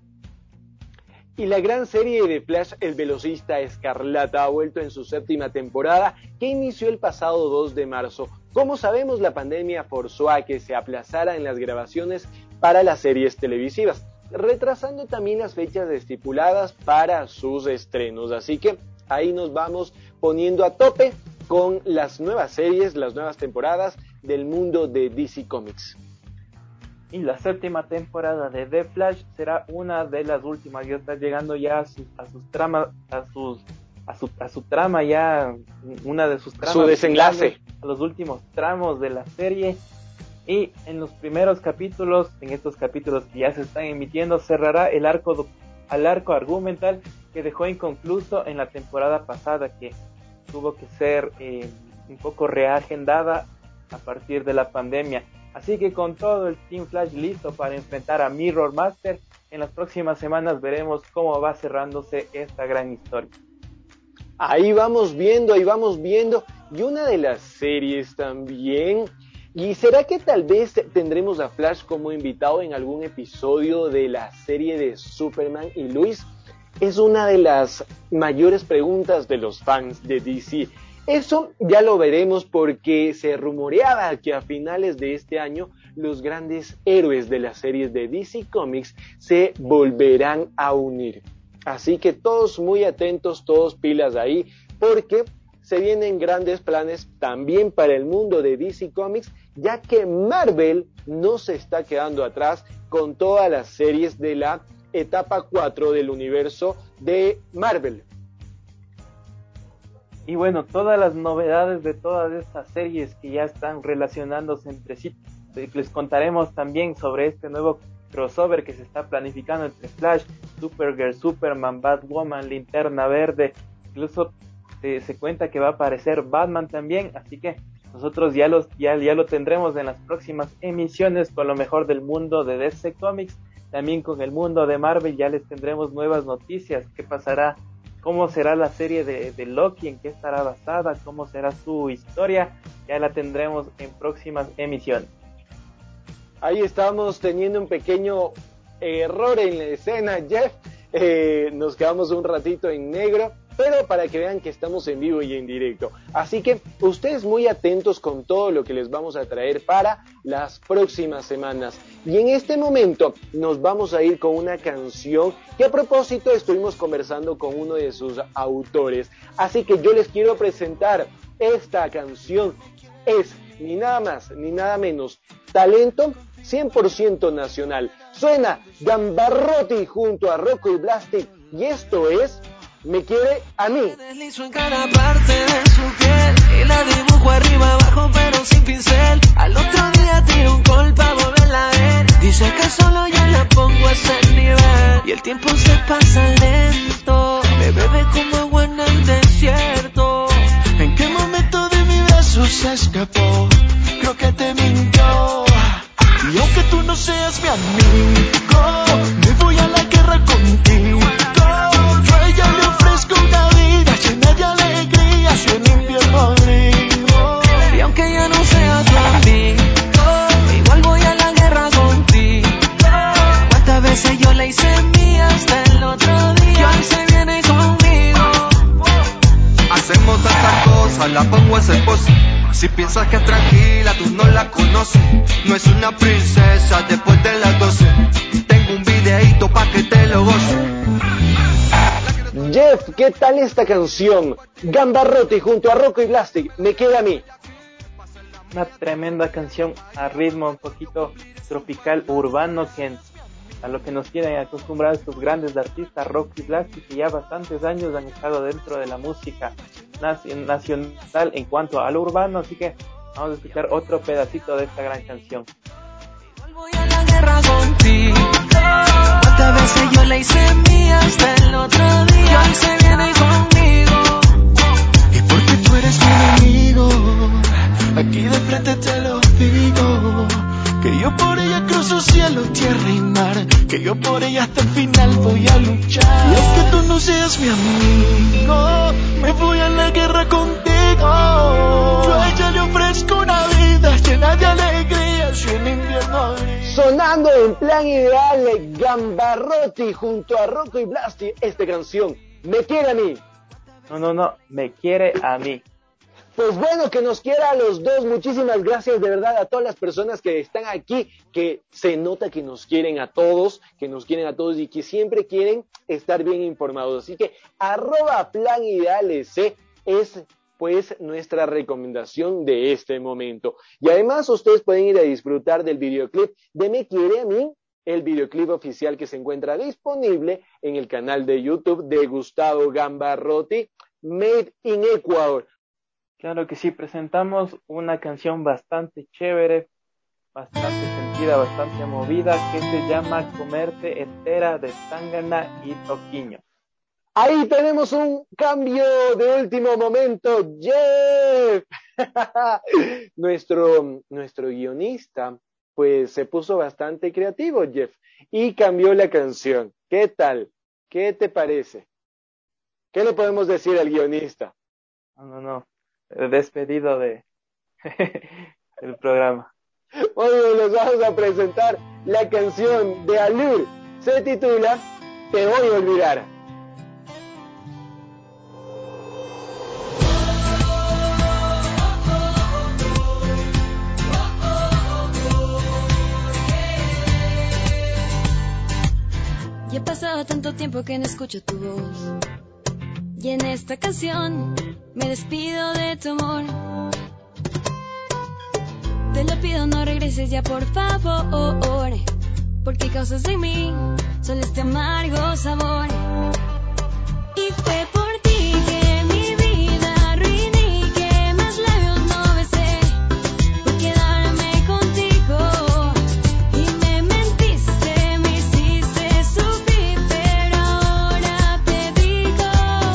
Y la gran serie de Flash, el velocista escarlata, ha vuelto en su séptima temporada, que inició el pasado dos de marzo. Como sabemos, la pandemia forzó a que se aplazaran las grabaciones para las series televisivas, retrasando también las fechas estipuladas para sus estrenos. Así que ahí nos vamos poniendo a tope con las nuevas series, las nuevas temporadas del mundo de D C Comics. Y la séptima temporada de The Flash será una de las últimas, ya está llegando ya a sus, a sus tramas, a sus, a su, a su trama ya, una de sus tramas. Su desenlace. Finales, a los últimos tramos de la serie. Y en los primeros capítulos, en estos capítulos que ya se están emitiendo, cerrará el arco, al arco argumental que dejó inconcluso en la temporada pasada, que tuvo que ser eh, un poco reagendada a partir de la pandemia. Así que con todo el Team Flash listo para enfrentar a Mirror Master, en las próximas semanas veremos cómo va cerrándose esta gran historia. Ahí vamos viendo, ahí vamos viendo. Y una de las series también. ¿Y será que tal vez tendremos a Flash como invitado en algún episodio de la serie de Superman y Lois? Es una de las mayores preguntas de los fans de D C. Eso ya lo veremos porque se rumoreaba que a finales de este año los grandes héroes de las series de D C Comics se volverán a unir. Así que todos muy atentos, todos pilas ahí, porque se vienen grandes planes también para el mundo de D C Comics, ya que Marvel no se está quedando atrás con todas las series de la etapa cuatro del universo de Marvel. Y bueno, todas las novedades de todas estas series que ya están relacionándose entre sí, les contaremos también sobre este nuevo crossover que se está planificando entre Flash, Supergirl, Superman, Batwoman, Linterna Verde, incluso eh, se cuenta que va a aparecer Batman también, así que nosotros ya, los, ya, ya lo tendremos en las próximas emisiones con lo mejor del mundo de D C Comics, también con el mundo de Marvel ya les tendremos nuevas noticias, qué pasará, cómo será la serie de, de Loki, en qué estará basada, cómo será su historia, ya la tendremos en próximas emisiones. Ahí estamos teniendo un pequeño error en la escena, Jeff, eh, nos quedamos un ratito en negro, pero para que vean que estamos en vivo y en directo. Así que ustedes muy atentos con todo lo que les vamos a traer para las próximas semanas. Y en este momento nos vamos a ir con una canción que a propósito estuvimos conversando con uno de sus autores. Así que yo les quiero presentar esta canción. Es ni nada más ni nada menos talento cien por ciento nacional. Suena Gambarrotti junto a Rocco y Blastic y esto es Me Quiere a Mí. Me deslizo en cada parte de su piel y la dibujo arriba abajo pero sin pincel. Al otro día tiro un gol pa' volverla a ver. Dice que solo yo la pongo a ese nivel y el tiempo se pasa lento. Me bebe como agua en el desierto. ¿En qué momento de mi beso se escapó? Creo que te mintió. Y aunque tú no seas mi amigo, me voy a la guerra contigo. Yo a ella le ofrezco una vida llena de alegría, si en invierno abrigo. Y aunque ya no sea tu amigo, igual voy a la guerra contigo. Cuántas veces yo la hice mía hasta el otro día, y hoy se viene conmigo. Hacemos tantas cosas, la pongo a ser pose. Si piensas que es tranquila, tú no la conoces. No es una princesa después de las doce. Tengo un videíto pa' que te lo goces. Jeff, ¿qué tal esta canción? Gambarrotti junto a Rocco y Blastic, Me Queda a Mí. Una tremenda canción a ritmo un poquito tropical, urbano, que a lo que nos tienen acostumbrados estos grandes artistas, Rocco y Blastic, que ya bastantes años han estado dentro de la música nacional en cuanto a lo urbano, así que vamos a escuchar otro pedacito de esta gran canción. Voy a la guerra contigo. Cuántas veces yo la hice mía hasta el otro día, y hoy se viene conmigo. Y porque tú eres mi enemigo, aquí de frente te lo digo. Que yo por ella cruzo cielo, tierra y mar. Que yo por ella hasta el final voy a luchar. Y aunque tú no seas mi amigo, me voy a la guerra contigo. Yo a ella le ofrezco una vida llena de alegría, si en invierno abrigo. Sonando en Plan Ideal, Gambarrotti junto a Rocco y Blastic, esta canción, Me Quiere a Mí. No, no, no, Me Quiere a Mí. Pues bueno, que nos quiera a los dos. Muchísimas gracias de verdad a todas las personas que están aquí, que se nota que nos quieren a todos, que nos quieren a todos y que siempre quieren estar bien informados. Así que arroba Plan Ideal C es pues nuestra recomendación de este momento. Y además ustedes pueden ir a disfrutar del videoclip de Me Quiere a Mí, el videoclip oficial que se encuentra disponible en el canal de YouTube de Gustavo Gambarrotti, Made in Ecuador. Claro que sí, presentamos una canción bastante chévere, bastante sentida, bastante movida, que se llama Comerte Entera de Tangana y Toquiño. Ahí tenemos un cambio de último momento, Jeff. nuestro, nuestro guionista, pues se puso bastante creativo, Jeff, y cambió la canción. ¿Qué tal? ¿Qué te parece? ¿Qué le podemos decir al guionista? No, no, no. Despedido de del programa. Hoy les vamos a presentar la canción de Alur. Se titula Te voy a olvidar. Y he pasado tanto tiempo que no escucho tu voz. Y en esta canción me despido de tu amor. Te lo pido, no regreses ya, por favor, porque causas en mí solo este amargo sabor. Y fue por ti que mi vida arruiné y que más labios no besé por quedarme contigo. Y me mentiste, me hiciste sufrir, pero ahora te digo,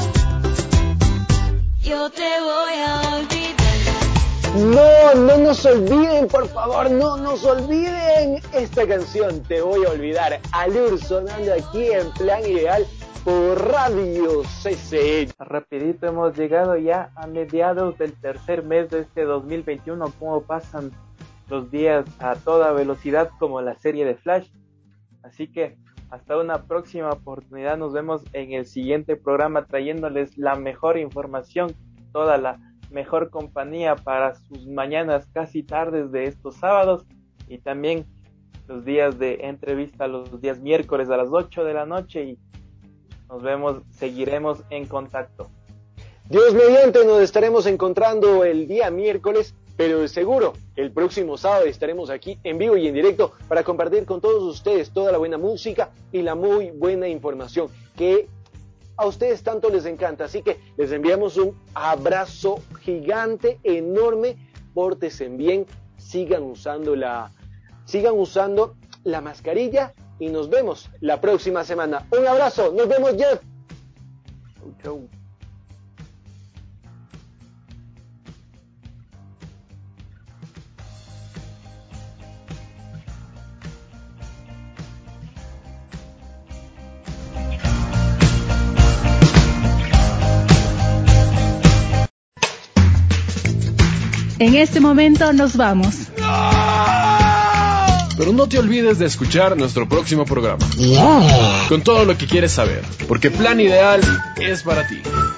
yo te voy a olvidar. No, no nos olviden, por favor, no nos olviden esta canción, Te voy a olvidar. Alur sonando aquí en Plan Ideal por Radio C C E. Rapidito, hemos llegado ya a mediados del tercer mes de este dos mil veintiuno. Cómo pasan los días a toda velocidad, como la serie de Flash. Así que hasta una próxima oportunidad. Nos vemos en el siguiente programa trayéndoles la mejor información, toda la mejor compañía para sus mañanas casi tardes de estos sábados, y también los días de entrevista los días miércoles a las ocho de la noche, y nos vemos, seguiremos en contacto. Dios mediante, nos estaremos encontrando el día miércoles, pero de seguro el próximo sábado estaremos aquí en vivo y en directo para compartir con todos ustedes toda la buena música y la muy buena información que a ustedes tanto les encanta. Así que les enviamos un abrazo gigante, enorme, pórtense bien, sigan usando la, sigan usando la mascarilla y nos vemos la próxima semana. Un abrazo, nos vemos, Jeff. Chau. En este momento nos vamos. Pero no te olvides de escuchar nuestro próximo programa. Con todo lo que quieres saber, porque Plan Ideal es para ti.